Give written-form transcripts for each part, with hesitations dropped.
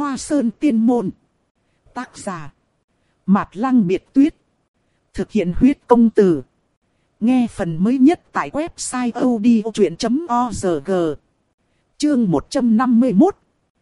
Hoa Sơn Tiên Môn. Tác giả Mạt Lăng Biệt Tuyết. Thực hiện huyết công từ. Nghe phần mới nhất tại website odchuyện.org. Chương 151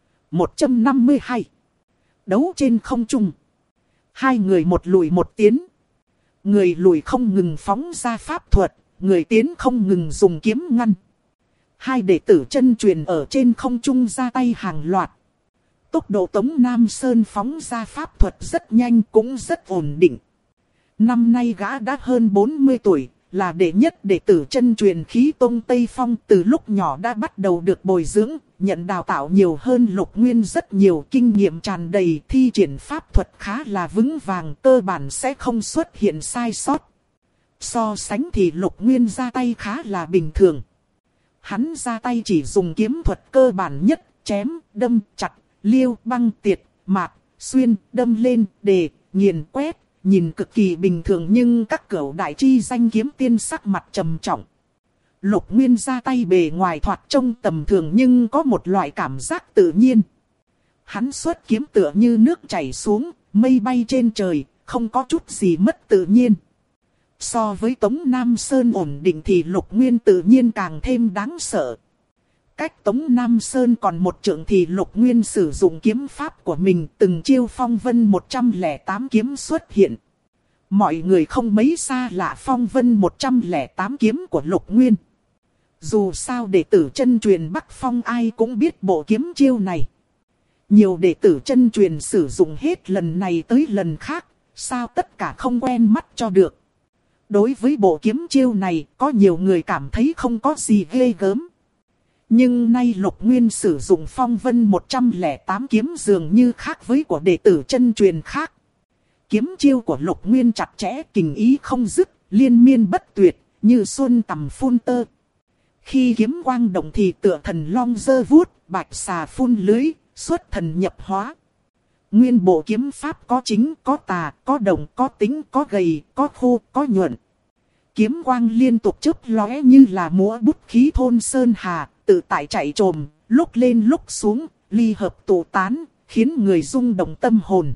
152. Đấu trên không trung. Hai người một lùi một tiến. Người lùi không ngừng phóng ra pháp thuật, người tiến không ngừng dùng kiếm ngăn. Hai đệ tử chân truyền ở trên không trung ra tay hàng loạt. Tốc độ Tống Nam Sơn phóng ra pháp thuật rất nhanh cũng rất ổn định. Năm nay gã đã hơn 40 tuổi, là đệ nhất đệ tử chân truyền Khí Tông Tây Phong, từ lúc nhỏ đã bắt đầu được bồi dưỡng, nhận đào tạo nhiều hơn Lục Nguyên rất nhiều, kinh nghiệm tràn đầy, thi triển pháp thuật khá là vững vàng, cơ bản sẽ không xuất hiện sai sót. So sánh thì Lục Nguyên ra tay khá là bình thường. Hắn ra tay chỉ dùng kiếm thuật cơ bản nhất, chém, đâm, chặt, liêu, băng, tiệt, mạt, xuyên, đâm lên, đề, nghiền, quét. Nhìn cực kỳ bình thường nhưng các cửu đại chi danh kiếm tiên sắc mặt trầm trọng. Lục Nguyên ra tay bề ngoài thoạt trông tầm thường nhưng có một loại cảm giác tự nhiên. Hắn xuất kiếm tựa như nước chảy xuống, mây bay trên trời, không có chút gì mất tự nhiên. So với Tống Nam Sơn ổn định thì Lục Nguyên tự nhiên càng thêm đáng sợ. Cách Tống Nam Sơn còn một trượng thì Lục Nguyên sử dụng kiếm pháp của mình, từng chiêu phong vân 108 kiếm xuất hiện. Mọi người không mấy xa lạ phong vân 108 kiếm của Lục Nguyên. Dù sao đệ tử chân truyền Bắc Phong ai cũng biết bộ kiếm chiêu này. Nhiều đệ tử chân truyền sử dụng hết lần này tới lần khác, sao tất cả không quen mắt cho được. Đối với bộ kiếm chiêu này, có nhiều người cảm thấy không có gì ghê gớm. Nhưng nay Lục Nguyên sử dụng phong vân 108 kiếm dường như khác với của đệ tử chân truyền khác. Kiếm chiêu của Lục Nguyên chặt chẽ, kình ý không dứt, liên miên bất tuyệt, như xuân tầm phun tơ. Khi kiếm quang động thì tựa thần long giơ vuốt, bạch xà phun lưới, xuất thần nhập hóa. Nguyên bộ kiếm pháp có chính, có tà, có động, có tính, có gầy, có khô, có nhuận. Kiếm quang liên tục chớp lóe như là múa bút khí thôn sơn hà, tự tại chạy trồm, lúc lên lúc xuống, ly hợp tụ tán, khiến người rung động tâm hồn.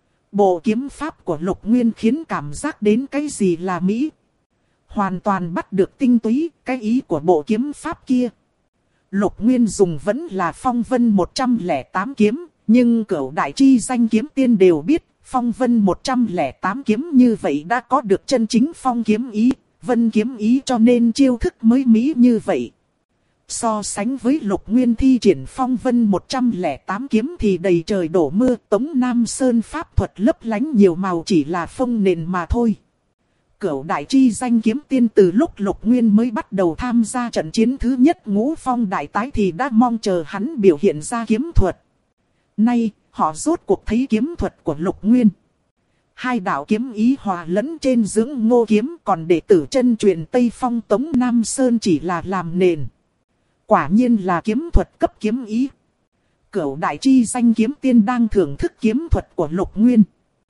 Bộ kiếm pháp của Lục Nguyên khiến cảm giác đến cái gì là mỹ. Hoàn toàn bắt được tinh túy, cái ý của bộ kiếm pháp kia. Lục Nguyên dùng vẫn là phong vân 108 kiếm, nhưng cửu đại chi danh kiếm tiên đều biết, phong vân 108 kiếm như vậy đã có được chân chính phong kiếm ý, vân kiếm ý cho nên chiêu thức mới mỹ như vậy. So sánh với Lục Nguyên thi triển phong vân 108 kiếm thì đầy trời đổ mưa, Tống Nam Sơn pháp thuật lấp lánh nhiều màu chỉ là phông nền mà thôi. Cửu đại chi danh kiếm tiên từ lúc Lục Nguyên mới bắt đầu tham gia trận chiến thứ nhất Ngũ Phong đại tái thì đã mong chờ hắn biểu hiện ra kiếm thuật. Nay, họ rốt cuộc thấy kiếm thuật của Lục Nguyên. Hai đạo kiếm ý hòa lẫn trên dưỡng ngô kiếm, còn đệ tử chân truyền Tây Phong Tống Nam Sơn chỉ là làm nền. Quả nhiên là kiếm thuật cấp kiếm ý. Cửu đại chi danh kiếm tiên đang thưởng thức kiếm thuật của Lục Nguyên.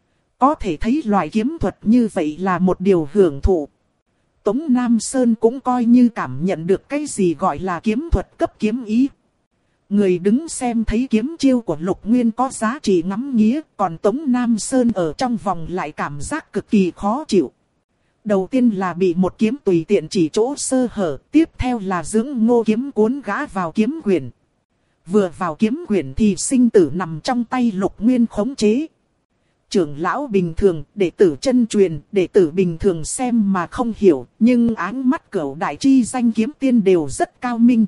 Có thể thấy loại kiếm thuật như vậy là một điều hưởng thụ. Tống Nam Sơn cũng coi như cảm nhận được cái gì gọi là kiếm thuật cấp kiếm ý. Người đứng xem thấy kiếm chiêu của Lục Nguyên có giá trị ngắm nghía, còn Tống Nam Sơn ở trong vòng lại cảm giác cực kỳ khó chịu. Đầu tiên là bị một kiếm tùy tiện chỉ chỗ sơ hở, tiếp theo là dưỡng ngô kiếm cuốn gã vào kiếm quyển. Vừa vào kiếm quyển thì sinh tử nằm trong tay Lục Nguyên khống chế. Trưởng lão bình thường, đệ tử chân truyền, đệ tử bình thường xem mà không hiểu, nhưng áng mắt cửu đại chi danh kiếm tiên đều rất cao minh.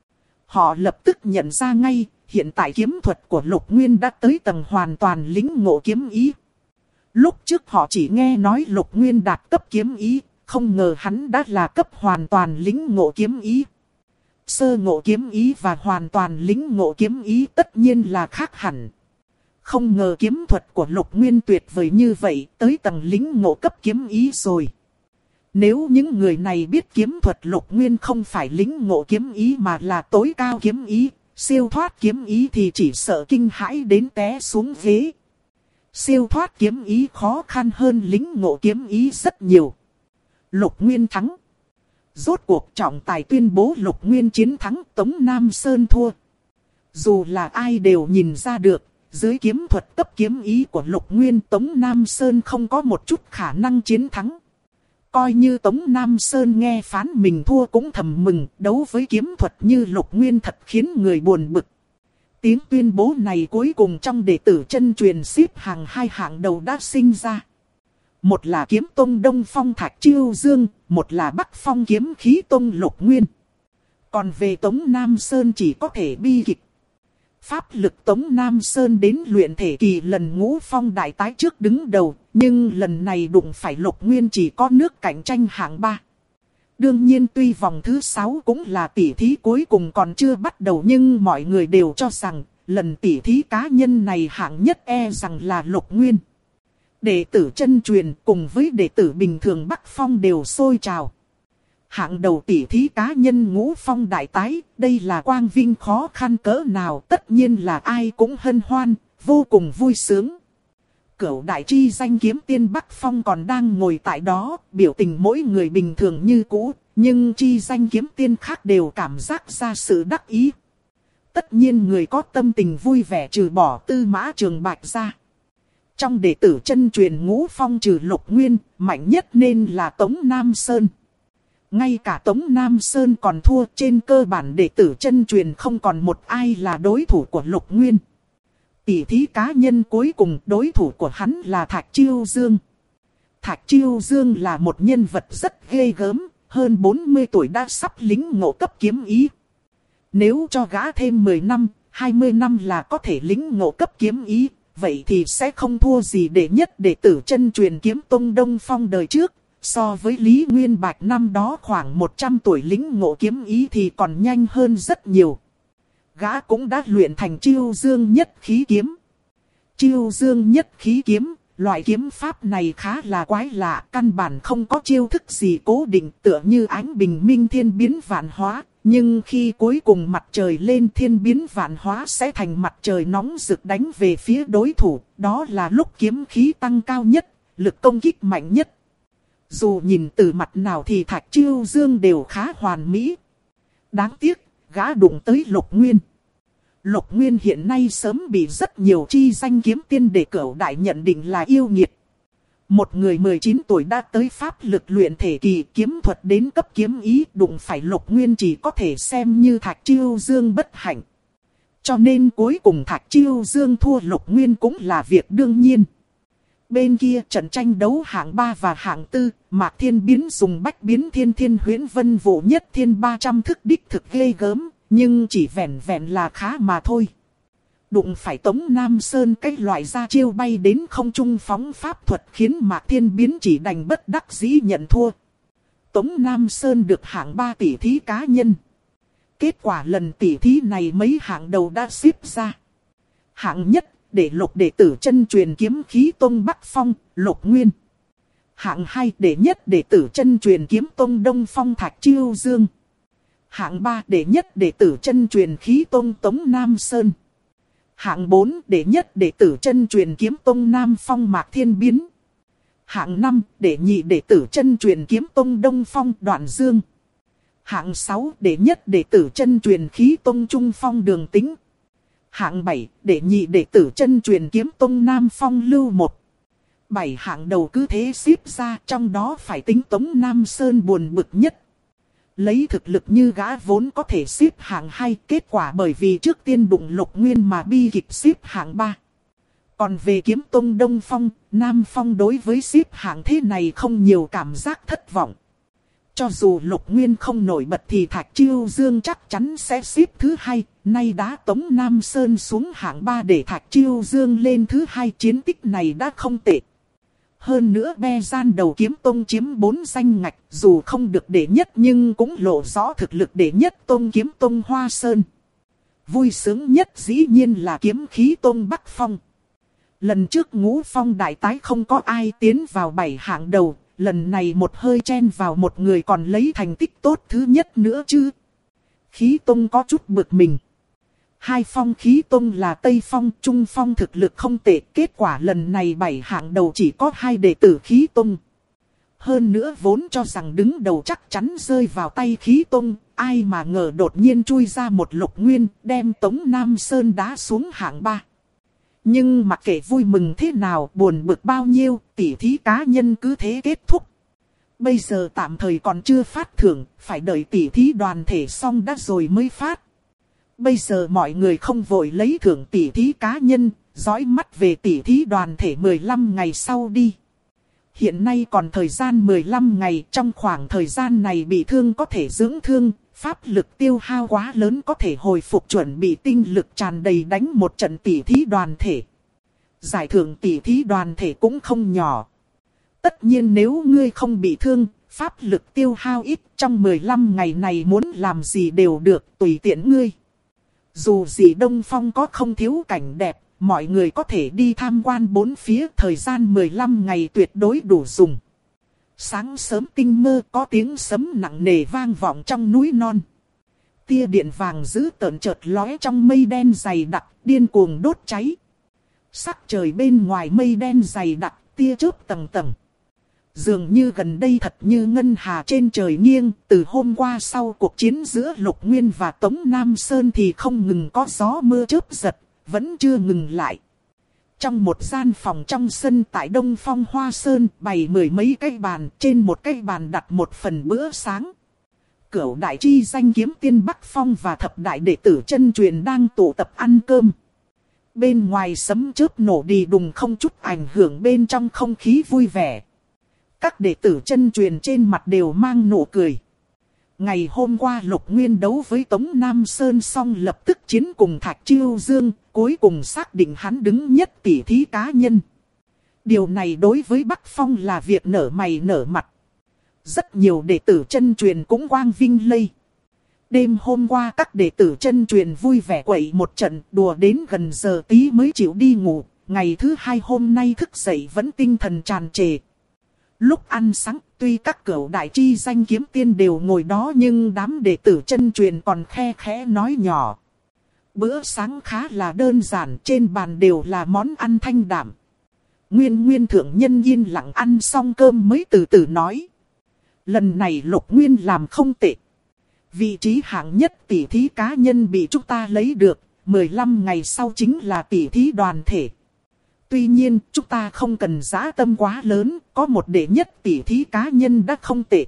Họ lập tức nhận ra ngay, hiện tại kiếm thuật của Lục Nguyên đã tới tầng hoàn toàn lĩnh ngộ kiếm ý. Lúc trước họ chỉ nghe nói Lục Nguyên đạt cấp kiếm ý, không ngờ hắn đã là cấp hoàn toàn lĩnh ngộ kiếm ý. Sơ ngộ kiếm ý và hoàn toàn lĩnh ngộ kiếm ý tất nhiên là khác hẳn. Không ngờ kiếm thuật của Lục Nguyên tuyệt vời như vậy, tới tầng lĩnh ngộ cấp kiếm ý rồi. Nếu những người này biết kiếm thuật Lục Nguyên không phải lĩnh ngộ kiếm ý mà là tối cao kiếm ý, siêu thoát kiếm ý thì chỉ sợ kinh hãi đến té xuống ghế. Siêu thoát kiếm ý khó khăn hơn lĩnh ngộ kiếm ý rất nhiều. Lục Nguyên thắng. Rốt cuộc trọng tài tuyên bố Lục Nguyên chiến thắng, Tống Nam Sơn thua. Dù là ai đều nhìn ra được, Dưới kiếm thuật cấp kiếm ý của Lục Nguyên, Tống Nam Sơn không có một chút khả năng chiến thắng. Coi như Tống Nam Sơn nghe phán mình thua cũng thầm mừng, đấu với kiếm thuật như Lục Nguyên thật khiến người buồn bực. Tiếng tuyên bố này cuối cùng trong đệ tử chân truyền xếp hàng hai hạng đầu đã sinh ra. Một là kiếm tông Đông Phong Thạch Chiêu Dương, một là Bắc Phong kiếm khí tông Lục Nguyên. Còn về Tống Nam Sơn chỉ có thể bi kịch. Pháp lực Tống Nam Sơn đến luyện thể kỳ lần Ngũ Phong đại tái trước đứng đầu, nhưng lần này đụng phải Lục Nguyên chỉ có nước cạnh tranh hạng 3. Đương nhiên tuy vòng thứ 6 cũng là tỉ thí cuối cùng còn chưa bắt đầu, nhưng mọi người đều cho rằng lần tỉ thí cá nhân này hạng nhất rằng là Lục Nguyên. Đệ tử chân truyền cùng với đệ tử bình thường Bắc Phong đều sôi trào. Hạng đầu tỉ thí cá nhân Ngũ Phong đại tái, đây là quang vinh khó khăn cỡ nào, tất nhiên là ai cũng hân hoan, vô cùng vui sướng. Cửu đại chi danh kiếm tiên Bắc Phong còn đang ngồi tại đó, biểu tình mỗi người bình thường như cũ, nhưng chi danh kiếm tiên khác đều cảm giác ra sự đắc ý. Tất nhiên người có tâm tình vui vẻ trừ bỏ Tư Mã Trường Bạch ra. Trong đệ tử chân truyền Ngũ Phong trừ Lục Nguyên, mạnh nhất nên là Tống Nam Sơn. Ngay cả Tống Nam Sơn còn thua, trên cơ bản đệ tử chân truyền không còn một ai là đối thủ của Lục Nguyên. Tỷ thí cá nhân cuối cùng đối thủ của hắn là Thạch Chiêu Dương. Thạch Chiêu Dương là một nhân vật rất ghê gớm, hơn 40 tuổi đã sắp lĩnh ngộ cấp kiếm ý. Nếu cho gã thêm 10 năm, 20 năm là có thể lĩnh ngộ cấp kiếm ý, vậy thì sẽ không thua gì đệ nhất đệ tử chân truyền kiếm tông Đông Phong đời trước. So với Lý Nguyên Bạch năm đó khoảng 100 tuổi lĩnh ngộ kiếm ý thì còn nhanh hơn rất nhiều. Gã cũng đã luyện thành Chiêu Dương nhất khí kiếm. Chiêu Dương nhất khí kiếm, loại kiếm pháp này khá là quái lạ, căn bản không có chiêu thức gì cố định, tựa như ánh bình minh thiên biến vạn hóa. Nhưng khi cuối cùng mặt trời lên, thiên biến vạn hóa sẽ thành mặt trời nóng rực đánh về phía đối thủ. Đó là lúc kiếm khí tăng cao nhất, lực công kích mạnh nhất. Dù nhìn từ mặt nào thì Thạch Chiêu Dương đều khá hoàn mỹ. Đáng tiếc, gã đụng tới Lục Nguyên. Lục Nguyên hiện nay sớm bị rất nhiều chi danh kiếm tiên đệ cửu đại nhận định là yêu nghiệt. Một người 19 tuổi đã tới pháp lực luyện thể kỳ, kiếm thuật đến cấp kiếm ý, đụng phải Lục Nguyên chỉ có thể xem như Thạch Chiêu Dương bất hạnh. Cho nên cuối cùng Thạch Chiêu Dương thua Lục Nguyên cũng là việc đương nhiên. Bên kia trận tranh đấu hạng 3 và hạng 4, Mạc Thiên Biến dùng bách biến thiên thiên huyễn vân vụ nhất thiên 300 thức đích thực ghê gớm, nhưng chỉ vẹn vẹn là khá mà thôi. Đụng phải Tống Nam Sơn cái loại ra chiêu bay đến không trung phóng pháp thuật khiến Mạc Thiên Biến chỉ đành bất đắc dĩ nhận thua. Tống Nam Sơn được hạng 3 tỷ thí cá nhân. Kết quả lần tỷ thí này mấy hạng đầu đã xếp ra. Hạng nhất để Lục đệ tử chân truyền kiếm khí tông Bắc Phong, Lục Nguyên. Hạng 2 đệ nhất đệ tử chân truyền kiếm tông Đông Phong Thạch Chiêu Dương. Hạng 3 đệ nhất đệ tử chân truyền khí tông Tống Nam Sơn. Hạng 4 đệ nhất đệ tử chân truyền kiếm tông Nam Phong Mạc Thiên Biến. Hạng 5 đệ nhị đệ tử chân truyền kiếm tông Đông Phong Đoạn Dương. Hạng 6 đệ nhất đệ tử chân truyền khí tông Trung Phong Đường Tĩnh. Hạng 7 đệ nhị đệ tử chân truyền kiếm tông Nam Phong Lưu Một. 7 hạng đầu cứ thế xếp ra, trong đó phải tính Tống Nam Sơn buồn bực nhất. Lấy thực lực như gã vốn có thể xếp hạng 2, kết quả bởi vì trước tiên đụng Lục Nguyên mà bi kịch xếp hạng 3. Còn về kiếm tông Đông Phong, Nam Phong đối với xếp hạng thế này không nhiều cảm giác thất vọng. Cho dù Lục Nguyên không nổi bật thì Thạch Chiêu Dương chắc chắn sẽ xếp thứ 2, nay đá Tống Nam Sơn xuống hạng 3 để Thạch Chiêu Dương lên thứ 2, chiến tích này đã không tệ. Hơn nữa Be Gian đầu kiếm tông chiếm 4 danh ngạch, dù không được đệ nhất nhưng cũng lộ rõ thực lực đệ nhất tông kiếm tông Hoa Sơn. Vui sướng nhất dĩ nhiên là kiếm khí tông Bắc Phong. Lần trước Ngũ Phong đại tái không có ai tiến vào 7 hạng đầu, lần này một hơi chen vào một người còn lấy thành tích tốt thứ nhất nữa chứ. Khí tông có chút bực mình. Hai phong khí tông là Tây Phong, Trung Phong thực lực không tệ, kết quả lần này 7 hạng đầu chỉ có 2 đệ tử khí tông. Hơn nữa vốn cho rằng đứng đầu chắc chắn rơi vào tay khí tông, ai mà ngờ đột nhiên chui ra một Lục Nguyên, đem Tống Nam Sơn đá xuống hạng 3. Nhưng mặc kệ vui mừng thế nào, buồn bực bao nhiêu, tỉ thí cá nhân cứ thế kết thúc. Bây giờ tạm thời còn chưa phát thưởng, phải đợi tỉ thí đoàn thể xong đã rồi mới phát. Bây giờ mọi người không vội lấy thưởng tỉ thí cá nhân, dõi mắt về tỉ thí đoàn thể 15 ngày sau đi. Hiện nay còn thời gian 15 ngày, trong khoảng thời gian này bị thương có thể dưỡng thương, pháp lực tiêu hao quá lớn có thể hồi phục, chuẩn bị tinh lực tràn đầy đánh một trận tỉ thí đoàn thể. Giải thưởng tỉ thí đoàn thể cũng không nhỏ. Tất nhiên nếu ngươi không bị thương, pháp lực tiêu hao ít, trong 15 ngày này muốn làm gì đều được, tùy tiện ngươi. Dù gì Đông Phong có không thiếu cảnh đẹp, mọi người có thể đi tham quan bốn phía, thời gian 15 ngày tuyệt đối đủ dùng. Sáng sớm tinh mơ có tiếng sấm nặng nề vang vọng trong núi non. Tia điện vàng dữ tợn chợt lóe trong mây đen dày đặc, điên cuồng đốt cháy. Sắc trời bên ngoài mây đen dày đặc, tia chớp tầng tầng. Dường như gần đây thật như ngân hà trên trời nghiêng, từ hôm qua sau cuộc chiến giữa Lục Nguyên và Tống Nam Sơn thì không ngừng có gió mưa chớp giật, vẫn chưa ngừng lại. Trong một gian phòng trong sân tại Đông Phong Hoa Sơn bày 10 mấy cái bàn, trên một cái bàn đặt một phần bữa sáng. Cửu đại chi danh kiếm tiên Bắc Phong và thập đại đệ tử chân truyền đang tụ tập ăn cơm. Bên ngoài sấm chớp nổ đi đùng không chút ảnh hưởng bên trong không khí vui vẻ. Các đệ tử chân truyền trên mặt đều mang nụ cười. Ngày hôm qua Lục Nguyên đấu với Tống Nam Sơn xong lập tức chiến cùng Thạch Chiêu Dương, cuối cùng xác định hắn đứng nhất tỉ thí cá nhân. Điều này đối với Bắc Phong là việc nở mày nở mặt. Rất nhiều đệ tử chân truyền cũng quang vinh lây. Đêm hôm qua các đệ tử chân truyền vui vẻ quậy một trận, đùa đến gần giờ tí mới chịu đi ngủ. Ngày thứ hai hôm nay thức dậy vẫn tinh thần tràn trề. Lúc ăn sáng, tuy các cửu đại chi danh kiếm tiên đều ngồi đó nhưng đám đệ tử chân truyền còn khe khẽ nói nhỏ. Bữa sáng khá là đơn giản, trên bàn đều là món ăn thanh đạm. Nguyên thượng nhân yên lặng ăn xong cơm mới từ từ nói. Lần này Lục Nguyên làm không tệ. Vị trí hạng nhất tỷ thí cá nhân bị chúng ta lấy được, 15 ngày sau chính là tỷ thí đoàn thể. Tuy nhiên, chúng ta không cần dã tâm quá lớn, có một đệ nhất tỷ thí cá nhân đã không tệ.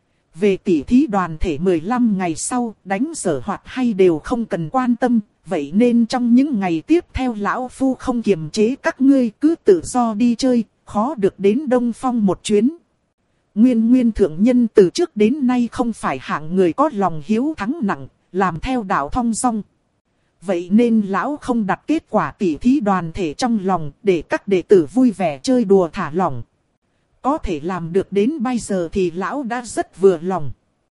Về tỷ thí đoàn thể 15 ngày sau, đánh dở hoặc hay đều không cần quan tâm, vậy nên trong những ngày tiếp theo lão phu không kiềm chế các ngươi cứ tự do đi chơi, khó được đến Đông Phong một chuyến. Nguyên thượng nhân từ trước đến nay không phải hạng người có lòng hiếu thắng nặng, làm theo đạo thong dong. Vậy nên lão không đặt kết quả tỉ thí đoàn thể trong lòng để các đệ tử vui vẻ chơi đùa thả lỏng. Có thể làm được đến bây giờ thì lão đã rất vừa lòng.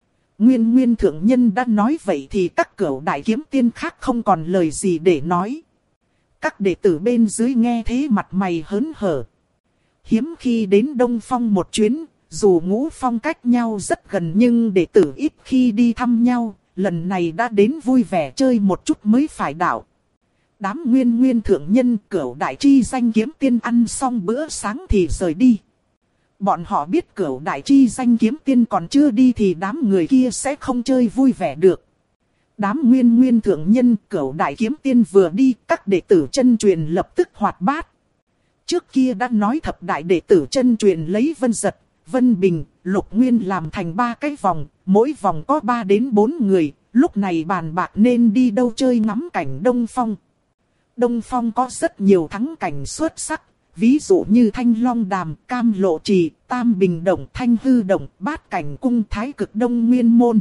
Nguyên thượng nhân đã nói vậy thì các cửu đại kiếm tiên khác không còn lời gì để nói. Các đệ tử bên dưới nghe thế mặt mày hớn hở. Hiếm khi đến Đông Phong một chuyến, dù Ngũ Phong cách nhau rất gần nhưng đệ tử ít khi đi thăm nhau. Lần này đã đến vui vẻ chơi một chút mới phải đạo. Đám nguyên thượng nhân cửu đại chi danh kiếm tiên ăn xong bữa sáng thì rời đi. Bọn họ biết cửu đại chi danh kiếm tiên còn chưa đi thì đám người kia sẽ không chơi vui vẻ được. Đám nguyên thượng nhân cửu đại kiếm tiên vừa đi, các đệ tử chân truyền lập tức hoạt bát. Trước kia đã nói thập đại đệ tử chân truyền lấy Vân Giật, Vân Bình, Lục Nguyên làm thành 3 cái vòng, mỗi vòng có 3 đến 4 người, lúc này bàn bạc nên đi đâu chơi ngắm cảnh Đông Phong. Đông Phong có rất nhiều thắng cảnh xuất sắc, ví dụ như Thanh Long Đàm, Cam Lộ Trì, Tam Bình Động, Thanh Hư Động, Bát Cảnh Cung, Thái Cực Đông Nguyên Môn.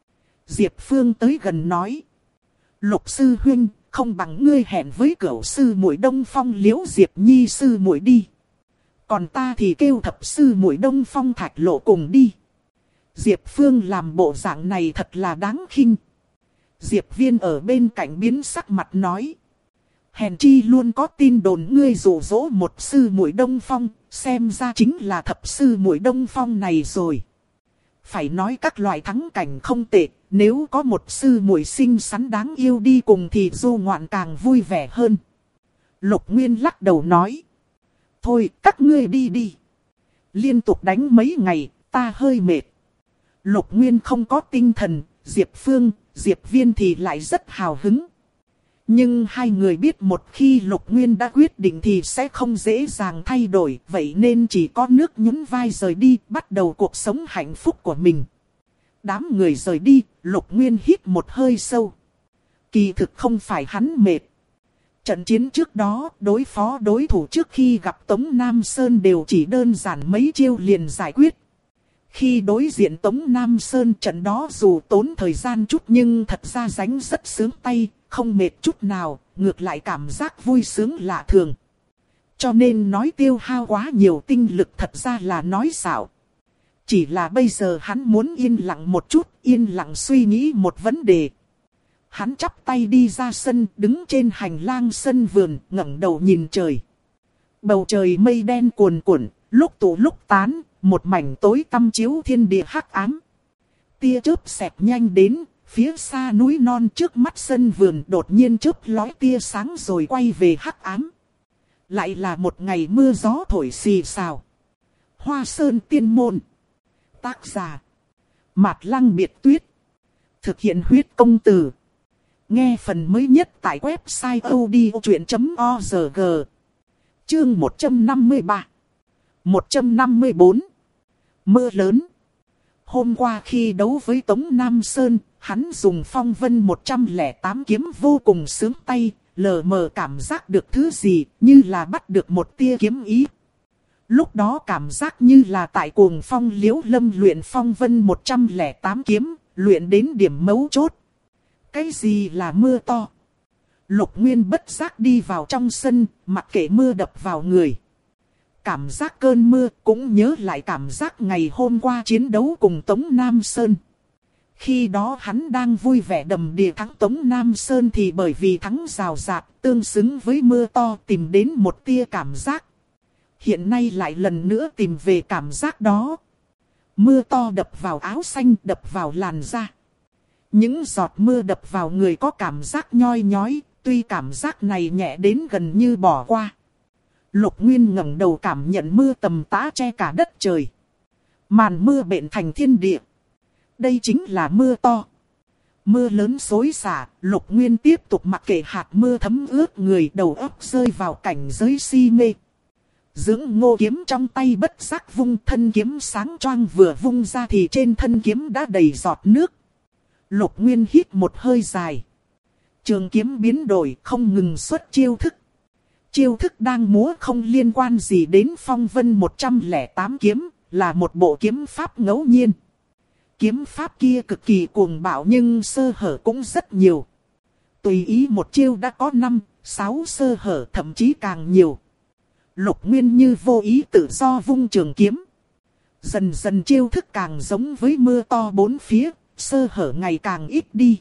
Diệp Phương tới gần nói. Lục sư huynh, không bằng ngươi hẹn với cửu sư muội Đông Phong Liễu Diệp Nhi sư muội đi. Còn ta thì kêu thập sư muội Đông Phong Thạch Lộ cùng đi. Diệp Phương làm bộ dạng này thật là đáng khinh. Diệp Viên ở bên cạnh biến sắc mặt nói. Hèn chi luôn có tin đồn ngươi dụ dỗ một sư muội Đông Phong, xem ra chính là thập sư muội Đông Phong này rồi. Phải nói các loại thắng cảnh không tệ, nếu có một sư muội xinh xắn đáng yêu đi cùng thì du ngoạn càng vui vẻ hơn. Lục Nguyên lắc đầu nói. Thôi các ngươi đi đi. Liên tục đánh mấy ngày, ta hơi mệt. Lục Nguyên không có tinh thần, Diệp Phương, Diệp Viên thì lại rất hào hứng. Nhưng hai người biết một khi Lục Nguyên đã quyết định thì sẽ không dễ dàng thay đổi, vậy nên chỉ có nước nhún vai rời đi, bắt đầu cuộc sống hạnh phúc của mình. Đám người rời đi, Lục Nguyên hít một hơi sâu. Kỳ thực không phải hắn mệt. Trận chiến trước đó, đối phó đối thủ trước khi gặp Tống Nam Sơn đều chỉ đơn giản mấy chiêu liền giải quyết. Khi đối diện Tống Nam Sơn, trận đó dù tốn thời gian chút nhưng thật ra đánh rất sướng tay, không mệt chút nào, ngược lại cảm giác vui sướng lạ thường. Cho nên nói tiêu hao quá nhiều tinh lực thật ra là nói xạo. Chỉ là bây giờ hắn muốn yên lặng một chút, yên lặng suy nghĩ một vấn đề. Hắn chắp tay đi ra sân, đứng trên hành lang sân vườn, ngẩng đầu nhìn trời. Bầu trời mây đen cuồn cuộn, lúc tụ lúc tán, một mảnh tối tăm chiếu thiên địa hắc ám. Tia chớp xẹt nhanh đến, phía xa núi non trước mắt sân vườn đột nhiên chớp lóe tia sáng rồi quay về hắc ám. Lại là một ngày mưa gió thổi xì xào. Hoa Sơn Tiên Môn. Tác giả Mạt Lăng Biệt Tuyết. Thực hiện huyết công từ. Nghe phần mới nhất tại website odchuyện.org. Chương 153 154. Mưa lớn. Hôm qua khi đấu với Tống Nam Sơn, hắn dùng phong vân 108 kiếm vô cùng sướng tay, lờ mờ cảm giác được thứ gì, như là bắt được một tia kiếm ý. Lúc đó cảm giác như là tại Cuồng Phong Liễu Lâm luyện phong vân 108 kiếm, luyện đến điểm mấu chốt. Cái gì là mưa to? Lục Nguyên bất giác đi vào trong sân, mặc kệ mưa đập vào người. Cảm giác cơn mưa cũng nhớ lại cảm giác ngày hôm qua chiến đấu cùng Tống Nam Sơn. Khi đó hắn đang vui vẻ đầm đìa thắng Tống Nam Sơn thì bởi vì thắng rào rạt tương xứng với mưa to tìm đến một tia cảm giác. Hiện nay lại lần nữa tìm về cảm giác đó. Mưa to đập vào áo xanh, đập vào làn da. Những giọt mưa đập vào người có cảm giác nhoi nhói, tuy cảm giác này nhẹ đến gần như bỏ qua. Lục Nguyên ngẩng đầu cảm nhận mưa tầm tã che cả đất trời. Màn mưa bện thành thiên địa. Đây chính là mưa to. Mưa lớn xối xả, Lục Nguyên tiếp tục mặc kệ hạt mưa thấm ướt người, đầu óc rơi vào cảnh giới si mê. Dưỡng ngô kiếm trong tay bất giác vung, thân kiếm sáng choang vừa vung ra thì trên thân kiếm đã đầy giọt nước. Lục Nguyên hít một hơi dài. Trường kiếm biến đổi không ngừng xuất chiêu thức. Chiêu thức đang múa không liên quan gì đến phong vân 108 kiếm, là một bộ kiếm pháp ngẫu nhiên. Kiếm pháp kia cực kỳ cuồng bạo nhưng sơ hở cũng rất nhiều. Tùy ý một chiêu đã có 5, 6 sơ hở thậm chí càng nhiều. Lục Nguyên như vô ý tự do vung trường kiếm. Dần dần chiêu thức càng giống với mưa to bốn phía, sơ hở ngày càng ít đi.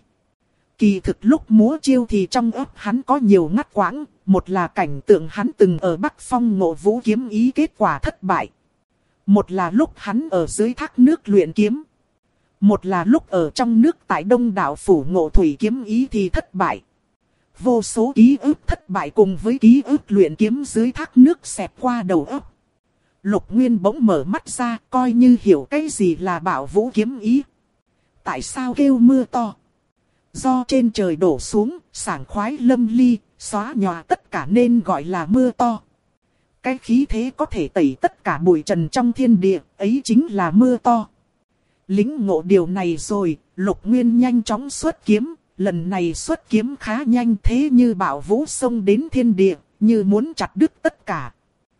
Kỳ thực lúc múa chiêu thì trong óc hắn có nhiều ngắt quãng. Một là cảnh tượng hắn từng ở Bắc Phong ngộ vũ kiếm ý kết quả thất bại. Một là lúc hắn ở dưới thác nước luyện kiếm. Một là lúc ở trong nước tại Đông Đảo Phủ ngộ thủy kiếm ý thì thất bại. Vô số ký ức thất bại cùng với ký ức luyện kiếm dưới thác nước xẹt qua đầu óc. Lục Nguyên bỗng mở mắt ra coi như hiểu cái gì là bảo vũ kiếm ý. Tại sao kêu mưa to? Do trên trời đổ xuống, sảng khoái lâm ly, xóa nhòa tất cả nên gọi là mưa to. Cái khí thế có thể tẩy tất cả bụi trần trong thiên địa, ấy chính là mưa to. Lính ngộ điều này rồi, Lục Nguyên nhanh chóng xuất kiếm, lần này xuất kiếm khá nhanh thế như bão vũ xông đến thiên địa, như muốn chặt đứt tất cả.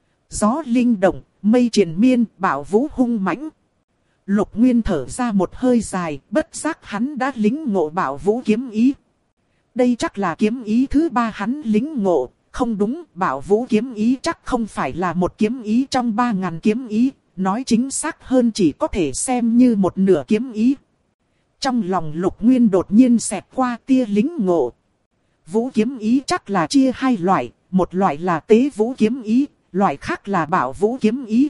Gió linh động, mây triền miên, bão vũ hung mãnh. Lục Nguyên thở ra một hơi dài, bất giác hắn đã lính ngộ bảo vũ kiếm ý. Đây chắc là kiếm ý thứ 3 hắn lính ngộ, không đúng, bảo vũ kiếm ý chắc không phải là một kiếm ý trong 3000 kiếm ý, nói chính xác hơn chỉ có thể xem như một nửa kiếm ý. Trong lòng Lục Nguyên đột nhiên xẹt qua tia lính ngộ. Vũ kiếm ý chắc là chia hai loại, một loại là tế vũ kiếm ý, loại khác là bảo vũ kiếm ý.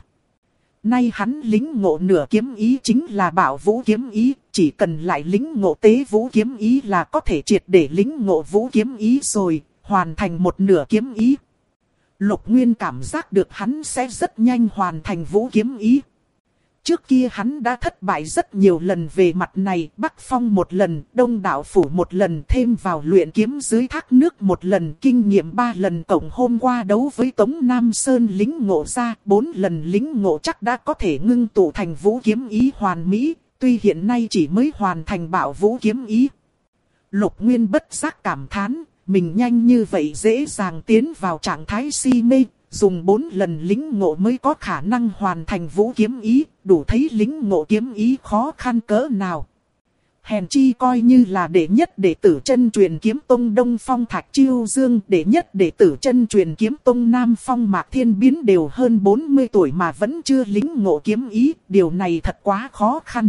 Nay hắn lính ngộ nửa kiếm ý chính là bảo vũ kiếm ý, chỉ cần lại lính ngộ tế vũ kiếm ý là có thể triệt để lính ngộ vũ kiếm ý rồi, hoàn thành một nửa kiếm ý. Lục Nguyên cảm giác được hắn sẽ rất nhanh hoàn thành vũ kiếm ý. Trước kia hắn đã thất bại rất nhiều lần về mặt này, Bắc Phong một lần, Đông Đạo Phủ một lần, thêm vào luyện kiếm dưới thác nước một lần, kinh nghiệm 3 lần tổng hôm qua đấu với Tống Nam Sơn lính ngộ ra, 4 lần lính ngộ chắc đã có thể ngưng tụ thành vũ kiếm ý hoàn mỹ, tuy hiện nay chỉ mới hoàn thành bảo vũ kiếm ý. Lục Nguyên bất giác cảm thán, mình nhanh như vậy dễ dàng tiến vào trạng thái si mê. Dùng 4 lần lính ngộ mới có khả năng hoàn thành vũ kiếm ý, đủ thấy lính ngộ kiếm ý khó khăn cỡ nào. Hèn chi coi như là đệ nhất đệ tử chân truyền kiếm tông Đông Phong Thạch Chiêu Dương, đệ nhất đệ tử chân truyền kiếm tông Nam Phong Mạc Thiên Biến đều hơn 40 tuổi mà vẫn chưa lính ngộ kiếm ý, điều này thật quá khó khăn.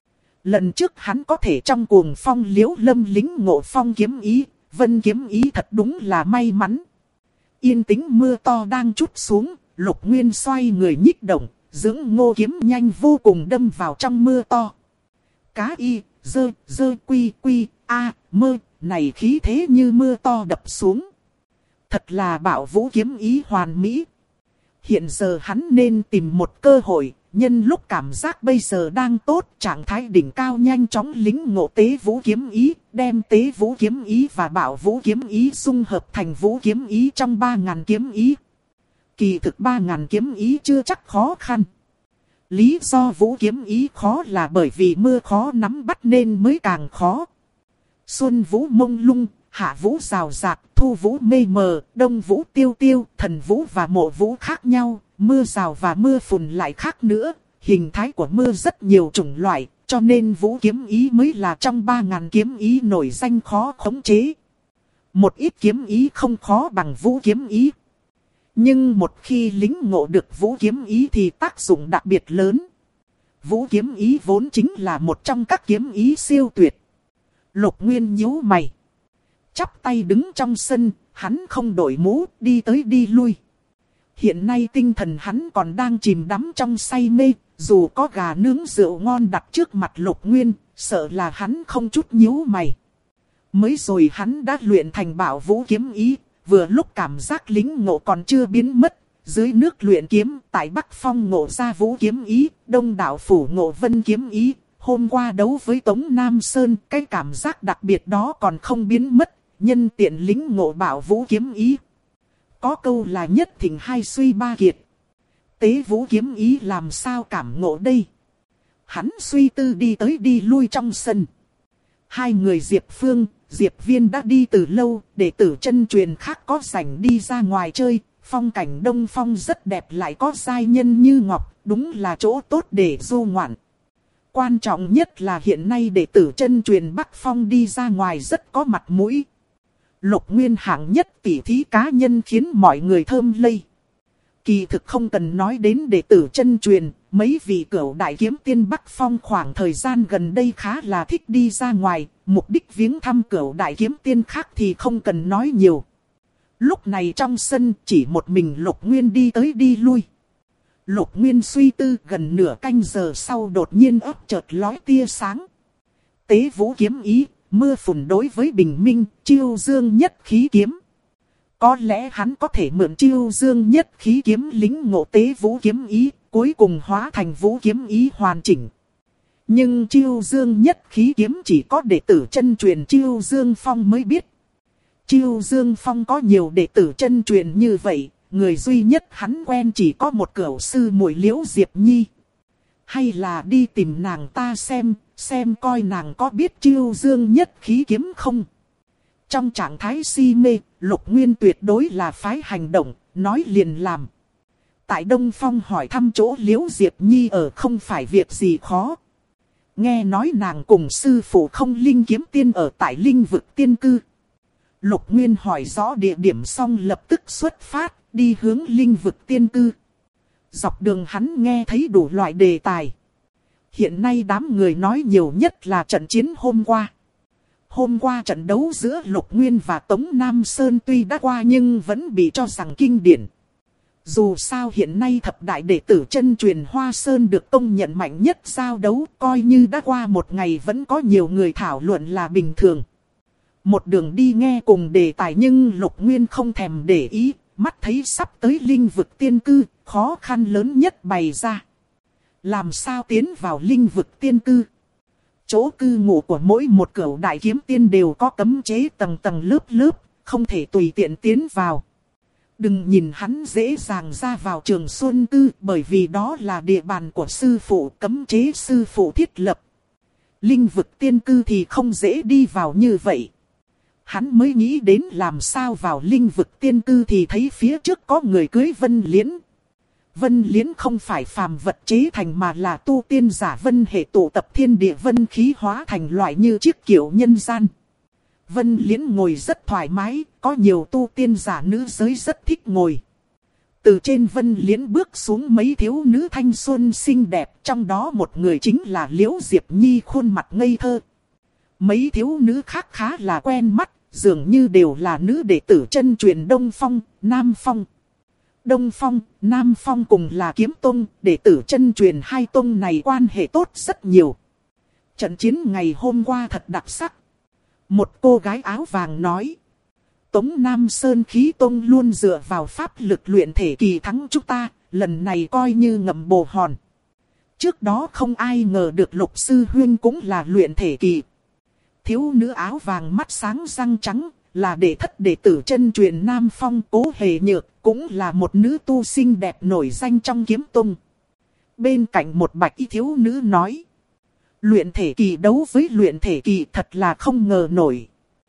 Lần trước hắn có thể trong cuồng phong liễu lâm lính ngộ phong kiếm ý, vân kiếm ý thật đúng là may mắn. Yên tĩnh mưa to đang trút xuống, Lục Nguyên xoay người nhích động, dưỡng ngô kiếm nhanh vô cùng đâm vào trong mưa to. Cá y, dơ quy quy, mơ, này khí thế như mưa to đập xuống. Thật là bảo vũ kiếm ý hoàn mỹ. Hiện giờ hắn nên tìm một cơ hội, nhân lúc cảm giác bây giờ đang tốt, trạng thái đỉnh cao nhanh chóng lính ngộ tế vũ kiếm ý, đem tế vũ kiếm ý và bảo vũ kiếm ý xung hợp thành vũ kiếm ý trong 3.000 kiếm ý. Kỳ thực 3.000 kiếm ý chưa chắc khó khăn. Lý do vũ kiếm ý khó là bởi vì mưa khó nắm bắt nên mới càng khó. Xuân vũ mông lung, hạ vũ rào rạc, thu vũ mê mờ, đông vũ tiêu tiêu, thần vũ và mộ vũ khác nhau, mưa rào và mưa phùn lại khác nữa. Hình thái của mưa rất nhiều chủng loại, cho nên vũ kiếm ý mới là trong 3.000 kiếm ý nổi danh khó khống chế. Một ít kiếm ý không khó bằng vũ kiếm ý. Nhưng một khi lính ngộ được vũ kiếm ý thì tác dụng đặc biệt lớn. Vũ kiếm ý vốn chính là một trong các kiếm ý siêu tuyệt. Lục Nguyên nhíu mày. Chắp tay đứng trong sân, hắn không đổi mũ, đi tới đi lui. Hiện nay tinh thần hắn còn đang chìm đắm trong say mê, dù có gà nướng rượu ngon đặt trước mặt Lục Nguyên, sợ là hắn không chút nhíu mày. Mới rồi hắn đã luyện thành bảo vũ kiếm ý, vừa lúc cảm giác lính ngộ còn chưa biến mất, dưới nước luyện kiếm, tại Bắc Phong ngộ ra vũ kiếm ý, Đông Đạo Phủ ngộ vân kiếm ý, hôm qua đấu với Tống Nam Sơn, cái cảm giác đặc biệt đó còn không biến mất, nhân tiện lính ngộ bảo vũ kiếm ý. Có câu là nhất thỉnh hai suy ba kiệt. Tế vũ kiếm ý làm sao cảm ngộ đây? Hắn suy tư đi tới đi lui trong sân. Hai người Diệp Phương, Diệp Viên đã đi từ lâu, đệ tử chân truyền khác có rảnh đi ra ngoài chơi. Phong cảnh Đông Phong rất đẹp lại có giai nhân như ngọc, đúng là chỗ tốt để du ngoạn. Quan trọng nhất là hiện nay đệ tử chân truyền Bắc Phong đi ra ngoài rất có mặt mũi. Lục Nguyên hạng nhất tỉ thí cá nhân khiến mọi người thơm lây. Kỳ thực không cần nói đến đệ tử chân truyền, mấy vị cửu đại kiếm tiên Bắc Phong khoảng thời gian gần đây khá là thích đi ra ngoài, mục đích viếng thăm cửu đại kiếm tiên khác thì không cần nói nhiều. Lúc này trong sân chỉ một mình Lục Nguyên đi tới đi lui. Lục Nguyên suy tư gần nửa canh giờ sau đột nhiên ấp chợt lóe tia sáng. Tế vũ kiếm ý, mưa phùn đối với bình minh, chiêu dương nhất khí kiếm. Có lẽ hắn có thể mượn chiêu dương nhất khí kiếm lính ngộ tế vũ kiếm ý, cuối cùng hóa thành vũ kiếm ý hoàn chỉnh. Nhưng chiêu dương nhất khí kiếm chỉ có đệ tử chân truyền chiêu dương phong mới biết. Chiêu Dương Phong có nhiều đệ tử chân truyền như vậy, người duy nhất hắn quen chỉ có một cửu sư muội Liễu Diệp Nhi. Hay là đi tìm nàng ta xem coi nàng có biết Chiêu Dương nhất khí kiếm không? Trong trạng thái si mê, Lục Nguyên tuyệt đối là phái hành động, nói liền làm. Tại Đông Phong hỏi thăm chỗ Liễu Diệp Nhi ở không phải việc gì khó. Nghe nói nàng cùng sư phụ Không Linh kiếm tiên ở tại Linh vực tiên cư. Lục Nguyên hỏi rõ địa điểm xong lập tức xuất phát, đi hướng Linh vực tiên cư. Dọc đường hắn nghe thấy đủ loại đề tài. Hiện nay đám người nói nhiều nhất là trận chiến hôm qua. Hôm qua trận đấu giữa Lục Nguyên và Tống Nam Sơn tuy đã qua nhưng vẫn bị cho rằng kinh điển. Dù sao hiện nay thập đại đệ tử chân truyền Hoa Sơn được công nhận mạnh nhất giao đấu, coi như đã qua một ngày vẫn có nhiều người thảo luận là bình thường. Một đường đi nghe cùng đề tài nhưng Lục Nguyên không thèm để ý, mắt thấy sắp tới Linh vực tiên cư, khó khăn lớn nhất bày ra. Làm sao tiến vào linh vực tiên cư? Chỗ cư ngụ của mỗi một cửu đại kiếm tiên đều có cấm chế tầng tầng lớp lớp, không thể tùy tiện tiến vào. Đừng nhìn hắn dễ dàng ra vào Trường Xuân Cư, bởi vì đó là địa bàn của sư phụ, cấm chế sư phụ thiết lập. Linh vực tiên cư thì không dễ đi vào như vậy. Hắn mới nghĩ đến làm sao vào linh vực tiên cư thì thấy phía trước có người cưới Vân Liễn. Vân Liễn không phải phàm vật chế thành mà là tu tiên giả vân hệ tụ tập thiên địa vân khí hóa thành loại như chiếc kiệu nhân gian. Vân Liễn ngồi rất thoải mái, có nhiều tu tiên giả nữ giới rất thích ngồi. Từ trên Vân Liễn bước xuống mấy thiếu nữ thanh xuân xinh đẹp, trong đó một người chính là Liễu Diệp Nhi khuôn mặt ngây thơ. Mấy thiếu nữ khác khá là quen mắt, dường như đều là nữ đệ tử chân truyền Đông Phong, Nam Phong. Đông Phong, Nam Phong cùng là kiếm tông, đệ tử chân truyền hai tông này quan hệ tốt rất nhiều. Trận chiến ngày hôm qua thật đặc sắc. Một cô gái áo vàng nói. Tống Nam Sơn khí tông luôn dựa vào pháp lực luyện thể kỳ thắng chúng ta, lần này coi như ngậm bồ hòn. Trước đó không ai ngờ được Lục Sư Huyên cũng là luyện thể kỳ. Thiếu nữ áo vàng mắt sáng răng trắng, là đệ thất đệ tử chân truyền Nam Phong Cố Hề Nhược, cũng là một nữ tu xinh đẹp nổi danh trong kiếm tông. Bên cạnh một bạch y thiếu nữ nói. Luyện thể kỳ đấu với luyện thể kỳ thật là không ngờ nổi.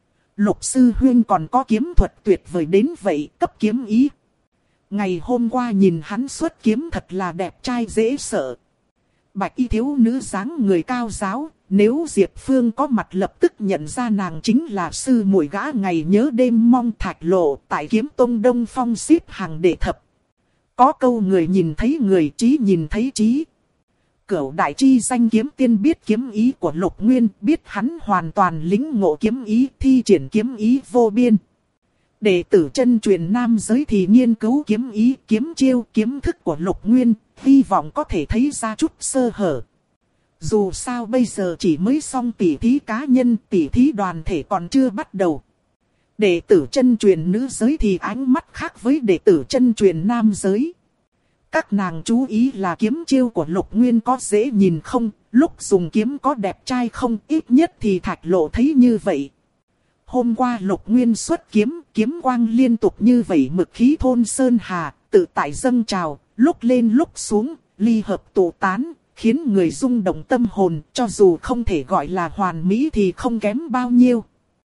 Lục Sư Huyên còn có kiếm thuật tuyệt vời đến vậy, cấp kiếm ý. Ngày hôm qua nhìn hắn xuất kiếm thật là đẹp trai dễ sợ. Bạch y thiếu nữ dáng người cao giáo, nếu Diệp Phương có mặt lập tức nhận ra nàng chính là sư muội gã ngày nhớ đêm mong Thạch Lộ tại kiếm tông Đông Phong xếp hàng đệ thập. Có câu người nhìn thấy người, trí nhìn thấy trí. Cửu đại chi danh kiếm tiên biết kiếm ý của Lục Nguyên, biết hắn hoàn toàn lĩnh ngộ kiếm ý, thi triển kiếm ý vô biên. Đệ tử chân truyền nam giới thì nghiên cứu kiếm ý, kiếm chiêu, kiếm thức của Lục Nguyên, hy vọng có thể thấy ra chút sơ hở. Dù sao bây giờ chỉ mới xong tỉ thí cá nhân, tỉ thí đoàn thể còn chưa bắt đầu. Đệ tử chân truyền nữ giới thì ánh mắt khác với đệ tử chân truyền nam giới. Các nàng chú ý là kiếm chiêu của Lục Nguyên có dễ nhìn không, lúc dùng kiếm có đẹp trai không, ít nhất thì Thạch Lộ thấy như vậy. Hôm qua Lục Nguyên xuất kiếm, kiếm quang liên tục như vậy mực khí thôn sơn hà, tự tại dâng trào, lúc lên lúc xuống, ly hợp tụ tán, khiến người rung động tâm hồn, cho dù không thể gọi là hoàn mỹ thì không kém bao nhiêu.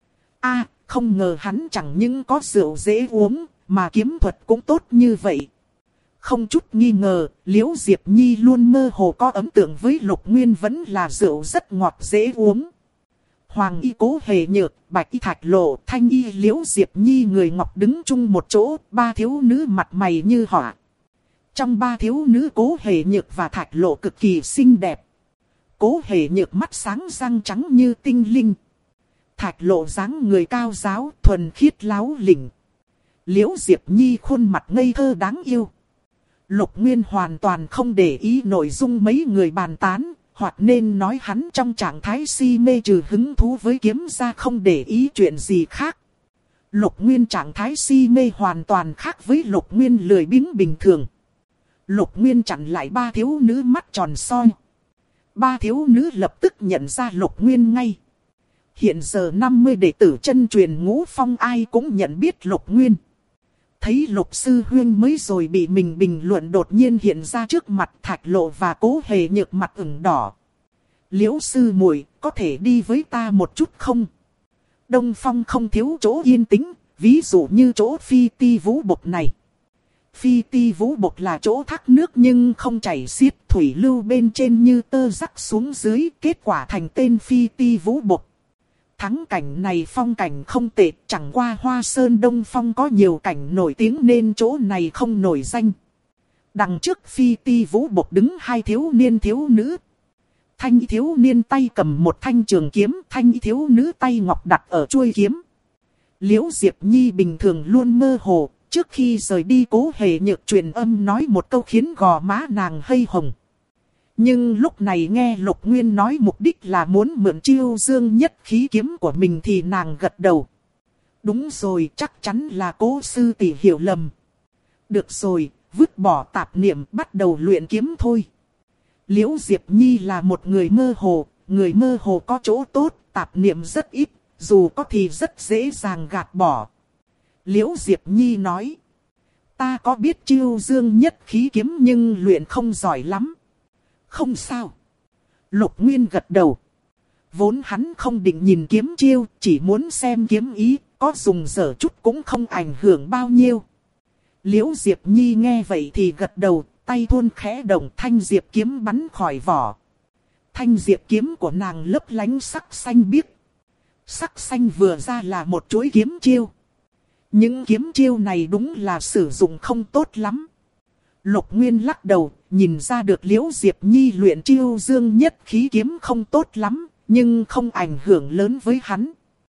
Không ngờ hắn chẳng những có rượu dễ uống, mà kiếm thuật cũng tốt như vậy. Không chút nghi ngờ, Liễu Diệp Nhi luôn mơ hồ có ấn tượng với Lục Nguyên vẫn là rượu rất ngọt dễ uống. Hoàng y Cố Hề Nhược, bạch y Thạch Lộ, thanh y Liễu Diệp Nhi người ngọc đứng chung một chỗ, ba thiếu nữ mặt mày như họa. Trong ba thiếu nữ Cố Hề Nhược và Thạch Lộ cực kỳ xinh đẹp. Cố Hề Nhược mắt sáng răng trắng như tinh linh. Thạch Lộ dáng người cao giáo, thuần khiết láo lỉnh. Liễu Diệp Nhi khuôn mặt ngây thơ đáng yêu. Lục Nguyên hoàn toàn không để ý nội dung mấy người bàn tán, hoặc nên nói hắn trong trạng thái si mê trừ hứng thú với kiếm ra không để ý chuyện gì khác. Lục Nguyên trạng thái si mê hoàn toàn khác với Lục Nguyên lười biếng bình thường. Lục Nguyên chặn lại ba thiếu nữ mắt tròn soi. Ba thiếu nữ lập tức nhận ra Lục Nguyên ngay. Hiện giờ 50 đệ tử chân truyền Ngũ Phong ai cũng nhận biết Lục Nguyên. Thấy Lục Sư Huyên mới rồi bị mình bình luận đột nhiên hiện ra trước mặt Thạch Lộ và Cố Hề Nhược mặt ửng đỏ. Liễu sư muội có thể đi với ta một chút không? Đông Phong không thiếu chỗ yên tĩnh, ví dụ như chỗ Phi Ti Vũ Bộc này. Phi Ti Vũ Bộc là chỗ thác nước nhưng không chảy xiết, thủy lưu bên trên như tơ rắc xuống dưới, kết quả thành tên Phi Ti Vũ Bộc. Thắng cảnh này phong cảnh không tệ, chẳng qua Hoa Sơn Đông Phong có nhiều cảnh nổi tiếng nên chỗ này không nổi danh. Đằng trước Phi Ti Vũ Bộc đứng hai thiếu niên thiếu nữ. Thanh thiếu niên tay cầm một thanh trường kiếm, thanh thiếu nữ tay ngọc đặt ở chuôi kiếm. Liễu Diệp Nhi bình thường luôn mơ hồ, trước khi rời đi Cố Hề Nhược truyền âm nói một câu khiến gò má nàng hơi hồng. Nhưng lúc này nghe Lục Nguyên nói mục đích là muốn mượn chiêu dương nhất khí kiếm của mình thì nàng gật đầu. Đúng rồi, chắc chắn là Cố sư tỷ hiểu lầm. Được rồi, vứt bỏ tạp niệm bắt đầu luyện kiếm thôi. Liễu Diệp Nhi là một người mơ hồ có chỗ tốt, tạp niệm rất ít, dù có thì rất dễ dàng gạt bỏ. Liễu Diệp Nhi nói, ta có biết Chiêu Dương nhất khí kiếm nhưng luyện không giỏi lắm. Không sao. Lục Nguyên gật đầu. Vốn hắn không định nhìn kiếm chiêu, chỉ muốn xem kiếm ý, có dùng dở chút cũng không ảnh hưởng bao nhiêu. Liễu Diệp Nhi nghe vậy thì gật đầu, tay thuôn khẽ động, thanh diệp kiếm bắn khỏi vỏ. Thanh diệp kiếm của nàng lấp lánh sắc xanh biếc. Sắc xanh vừa ra là một chuỗi kiếm chiêu. Những kiếm chiêu này đúng là sử dụng không tốt lắm. Lục Nguyên lắc đầu, nhìn ra được Liễu Diệp Nhi luyện Chiêu Dương nhất khí kiếm không tốt lắm, nhưng không ảnh hưởng lớn với hắn.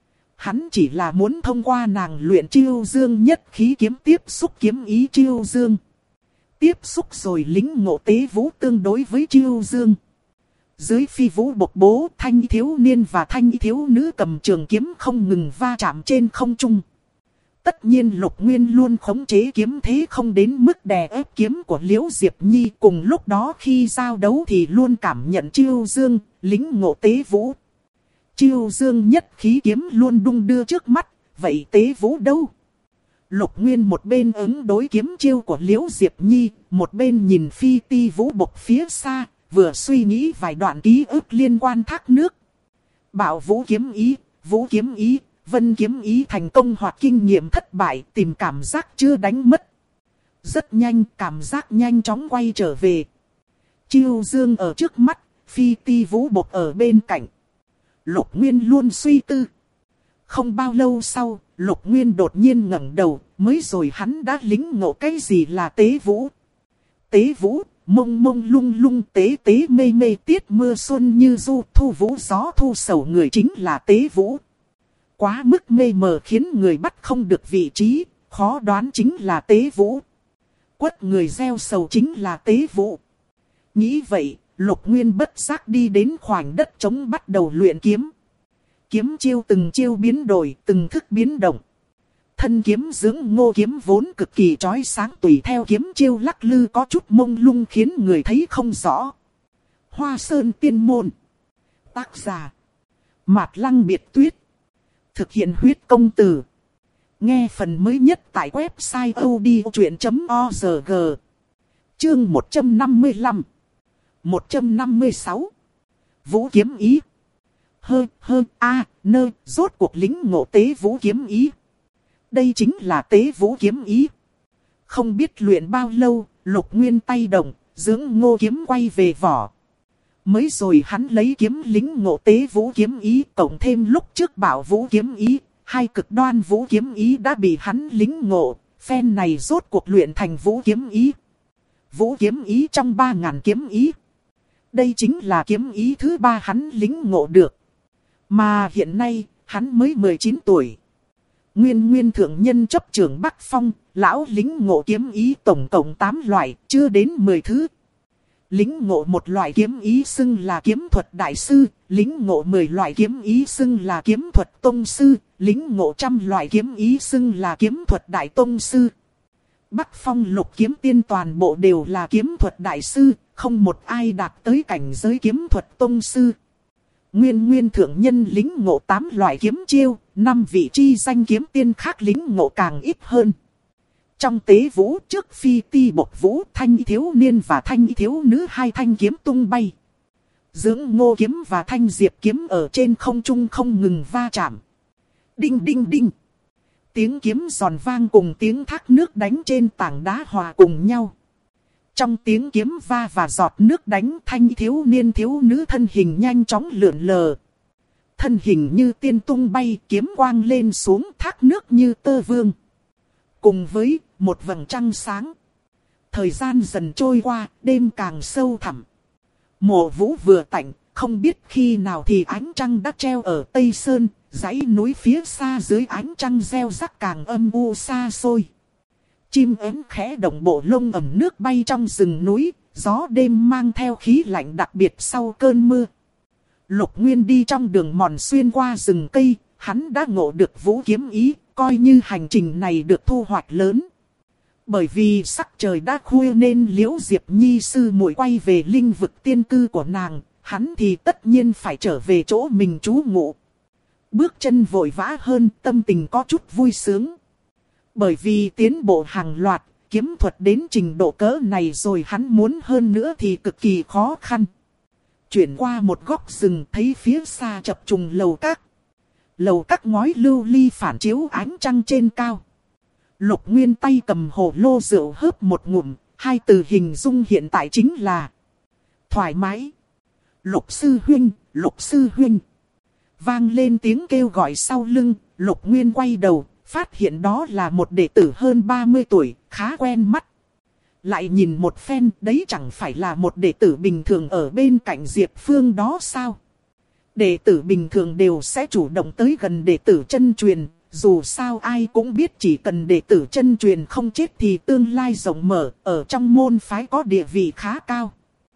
Hắn chỉ là muốn thông qua nàng luyện Chiêu Dương nhất khí kiếm tiếp xúc kiếm ý Chiêu Dương. Tiếp xúc rồi lĩnh ngộ tế vũ tương đối với Chiêu Dương. Dưới phi vũ bộc bố, thanh thiếu niên và thanh thiếu nữ cầm trường kiếm không ngừng va chạm trên không trung. Tất nhiên Lục Nguyên luôn khống chế kiếm thế không đến mức đè ép kiếm của Liễu Diệp Nhi. Cùng lúc đó khi giao đấu thì luôn cảm nhận Chiêu Dương, lĩnh ngộ tế vũ. Chiêu Dương nhất khí kiếm luôn đung đưa trước mắt, vậy tế vũ đâu? Lục Nguyên một bên ứng đối kiếm chiêu của Liễu Diệp Nhi, một bên nhìn phi ti vũ bộc phía xa, vừa suy nghĩ vài đoạn ký ức liên quan thác nước. Bảo vũ kiếm ý, vũ kiếm ý, vân kiếm ý thành công hoặc kinh nghiệm thất bại, tìm cảm giác chưa đánh mất. Rất nhanh, cảm giác nhanh chóng quay trở về. Chiêu Dương ở trước mắt, phi ti vũ bộc ở bên cạnh. Lục Nguyên luôn suy tư. Không bao lâu sau, Lục Nguyên đột nhiên ngẩng đầu, mới rồi hắn đã lĩnh ngộ cái gì là tế vũ. Tế vũ, mông mông lung lung tế tế mê mê tiết mưa xuân như du, thu vũ gió thu sầu người chính là tế vũ. Quá mức mê mờ khiến người bắt không được vị trí, khó đoán chính là tế vũ. Quất người gieo sầu chính là tế vũ. Nghĩ vậy, Lục Nguyên bất giác đi đến khoảnh đất trống bắt đầu luyện kiếm. Kiếm chiêu từng chiêu biến đổi, từng thức biến động. Thân kiếm dưỡng ngô kiếm vốn cực kỳ chói sáng, tùy theo kiếm chiêu lắc lư có chút mông lung khiến người thấy không rõ. Hoa Sơn Tiên Môn. Tác giả Mạt Lăng Biệt Tuyết. Thực hiện huyết công từ. Nghe phần mới nhất tại website odchuyện.org. Chương 155. 156. Vũ kiếm ý. Rốt cuộc lĩnh ngộ tế vũ kiếm ý. Đây chính là tế vũ kiếm ý. Không biết luyện bao lâu, Lục Nguyên tay động, dưỡng ngô kiếm quay về vỏ. Mới rồi hắn lấy kiếm lĩnh ngộ tế vũ kiếm ý, cộng thêm lúc trước bảo vũ kiếm ý, hai cực đoan vũ kiếm ý đã bị hắn lĩnh ngộ, phen này rốt cuộc luyện thành vũ kiếm ý. Vũ kiếm ý trong 3000 kiếm ý. Đây chính là kiếm ý thứ 3 hắn lĩnh ngộ được. Mà hiện nay, hắn mới 19 tuổi. Nguyên thượng nhân chấp trưởng Bắc Phong, lão lĩnh ngộ kiếm ý tổng cộng 8 loại, chưa đến 10 thứ. Lĩnh ngộ một loại kiếm ý xưng là kiếm thuật đại sư, lĩnh ngộ 10 loại kiếm ý xưng là kiếm thuật tông sư, lĩnh ngộ 100 loại kiếm ý xưng là kiếm thuật đại tông sư. Bắc Phong lục kiếm tiên toàn bộ đều là kiếm thuật đại sư, không một ai đạt tới cảnh giới kiếm thuật tông sư. Nguyên thượng nhân lĩnh ngộ 8 loại kiếm chiêu, 5 vị chi danh kiếm tiên khác lĩnh ngộ càng ít hơn. Trong tế vũ trước phi ti bộc vũ, thanh thiếu niên và thanh thiếu nữ hai thanh kiếm tung bay. Dưỡng ngô kiếm và thanh diệp kiếm ở trên không trung không ngừng va chạm. Đinh đinh đinh. Tiếng kiếm giòn vang cùng tiếng thác nước đánh trên tảng đá hòa cùng nhau. Trong tiếng kiếm va và giọt nước đánh, thanh thiếu niên thiếu nữ thân hình nhanh chóng lượn lờ. Thân hình như tiên tung bay, kiếm quang lên xuống, thác nước như tơ vương. Cùng với một vầng trăng sáng. Thời gian dần trôi qua, đêm càng sâu thẳm. Mộ vũ vừa tạnh, không biết khi nào thì ánh trăng đã treo ở Tây Sơn, dãy núi phía xa dưới ánh trăng reo rắc càng âm u xa xôi. Chim ếm khẽ động bộ lông ẩm nước bay trong rừng núi, gió đêm mang theo khí lạnh đặc biệt sau cơn mưa. Lục Nguyên đi trong đường mòn xuyên qua rừng cây, hắn đã ngộ được vũ kiếm ý, coi như hành trình này được thu hoạch lớn. Bởi vì sắc trời đã khuya nên Liễu Diệp Nhi sư muội quay về linh vực tiên cư của nàng, hắn thì tất nhiên phải trở về chỗ mình trú ngụ. Bước chân vội vã hơn, tâm tình có chút vui sướng. Bởi vì tiến bộ hàng loạt, kiếm thuật đến trình độ cỡ này rồi hắn muốn hơn nữa thì cực kỳ khó khăn. Chuyển qua một góc rừng thấy phía xa chập trùng lầu các. Lầu các ngói lưu ly phản chiếu ánh trăng trên cao. Lục Nguyên tay cầm hồ lô rượu hớp một ngụm, hai từ hình dung hiện tại chính là thoải mái. Lục sư huynh, Lục sư huynh. Vang lên tiếng kêu gọi sau lưng, Lục Nguyên quay đầu, phát hiện đó là một đệ tử hơn 30 tuổi, khá quen mắt. Lại nhìn một phen, đấy chẳng phải là một đệ tử bình thường ở bên cạnh Diệp Phương đó sao? Đệ tử bình thường đều sẽ chủ động tới gần đệ tử chân truyền, dù sao ai cũng biết chỉ cần đệ tử chân truyền không chết thì tương lai rộng mở, ở trong môn phái có địa vị khá cao.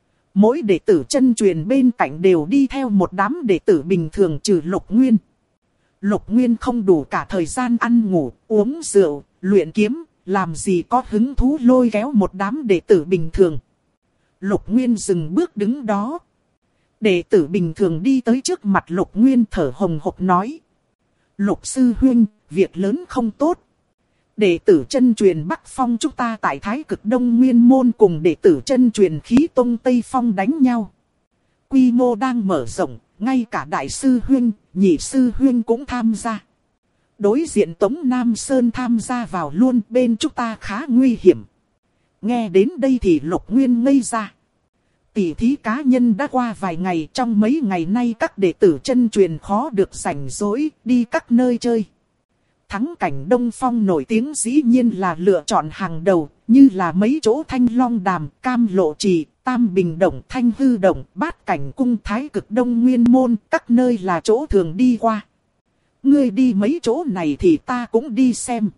Mỗi đệ tử chân truyền bên cạnh đều đi theo một đám đệ tử bình thường trừ Lục Nguyên. Lục Nguyên không đủ cả thời gian ăn ngủ, uống rượu, luyện kiếm, làm gì có hứng thú lôi kéo một đám đệ tử bình thường. Lục Nguyên dừng bước đứng đó. Đệ tử bình thường đi tới trước mặt Lục Nguyên thở hồng hộc nói. Lục sư huynh, việc lớn không tốt. Đệ tử chân truyền Bắc Phong chúng ta tại Thái Cực Đông Nguyên Môn cùng đệ tử chân truyền Khí Tông Tây Phong đánh nhau. Quy mô đang mở rộng, ngay cả đại sư huynh, nhị sư huynh cũng tham gia. Đối diện Tống Nam Sơn tham gia vào luôn, bên chúng ta khá nguy hiểm. Nghe đến đây thì Lục Nguyên ngây ra. Tỷ thí cá nhân đã qua vài ngày, trong mấy ngày nay các đệ tử chân truyền khó được rảnh rỗi đi các nơi chơi. Thắng cảnh Đông Phong nổi tiếng dĩ nhiên là lựa chọn hàng đầu, như là mấy chỗ Thanh Long Đàm, Cam Lộ Trì, Tam Bình Động, Thanh Hư Động, Bát Cảnh Cung, Thái Cực Đông Nguyên Môn, các nơi là chỗ thường đi qua. Ngươi đi mấy chỗ này thì ta cũng đi xem.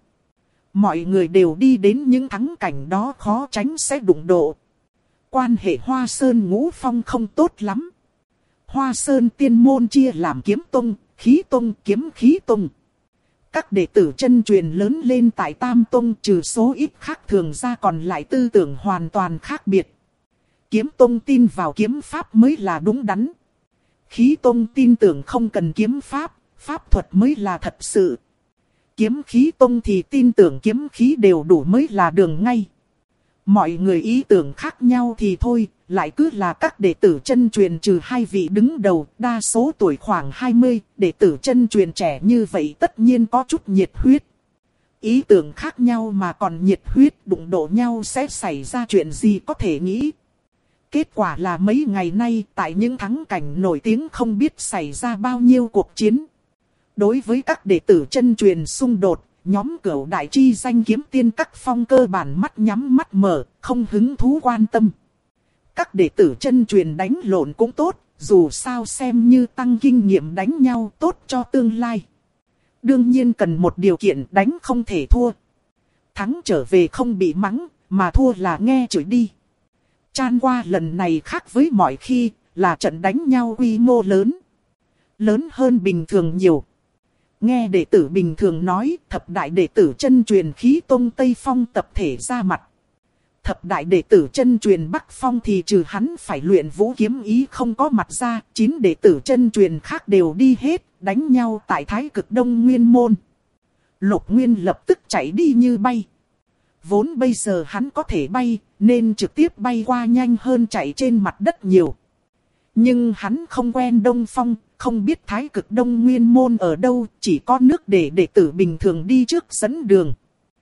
Mọi người đều đi đến những thắng cảnh đó khó tránh sẽ đụng độ. Quan hệ Hoa Sơn Ngũ Phong không tốt lắm. Hoa Sơn tiên môn chia làm kiếm tông, khí tông, kiếm khí tông. Các đệ tử chân truyền lớn lên tại Tam Tông trừ số ít khác thường ra còn lại tư tưởng hoàn toàn khác biệt. Kiếm Tông tin vào kiếm pháp mới là đúng đắn. Khí Tông tin tưởng không cần kiếm pháp, pháp thuật mới là thật sự. Kiếm khí Tông thì tin tưởng kiếm khí đều đủ mới là đường ngay. Mọi người ý tưởng khác nhau thì thôi, lại cứ là các đệ tử chân truyền trừ hai vị đứng đầu, đa số tuổi khoảng 20, đệ tử chân truyền trẻ như vậy tất nhiên có chút nhiệt huyết. Ý tưởng khác nhau mà còn nhiệt huyết đụng độ nhau sẽ xảy ra chuyện gì có thể nghĩ. Kết quả là mấy ngày nay tại những thắng cảnh nổi tiếng không biết xảy ra bao nhiêu cuộc chiến. Đối với các đệ tử chân truyền xung đột, nhóm Cửu Đại chi danh kiếm tiên các phong cơ bản mắt nhắm mắt mở, không hứng thú quan tâm. Các đệ tử chân truyền đánh lộn cũng tốt, dù sao xem như tăng kinh nghiệm đánh nhau tốt cho tương lai. Đương nhiên cần một điều kiện đánh không thể thua. Thắng trở về không bị mắng, mà thua là nghe chửi đi. Chan qua lần này khác với mọi khi, là trận đánh nhau quy mô lớn. Lớn hơn bình thường nhiều. Nghe đệ tử bình thường nói, thập đại đệ tử chân truyền Khí Tông Tây Phong tập thể ra mặt. Thập đại đệ tử chân truyền Bắc Phong thì trừ hắn phải luyện vũ kiếm ý không có mặt ra, 9 đệ tử chân truyền khác đều đi hết, đánh nhau tại Thái Cực Đông Nguyên Môn. Lục Nguyên lập tức chạy đi như bay. Vốn bây giờ hắn có thể bay, nên trực tiếp bay qua nhanh hơn chạy trên mặt đất nhiều. Nhưng hắn không quen Đông Phong, không biết Thái Cực Đông Nguyên Môn ở đâu, chỉ có nước để đệ tử bình thường đi trước dẫn đường.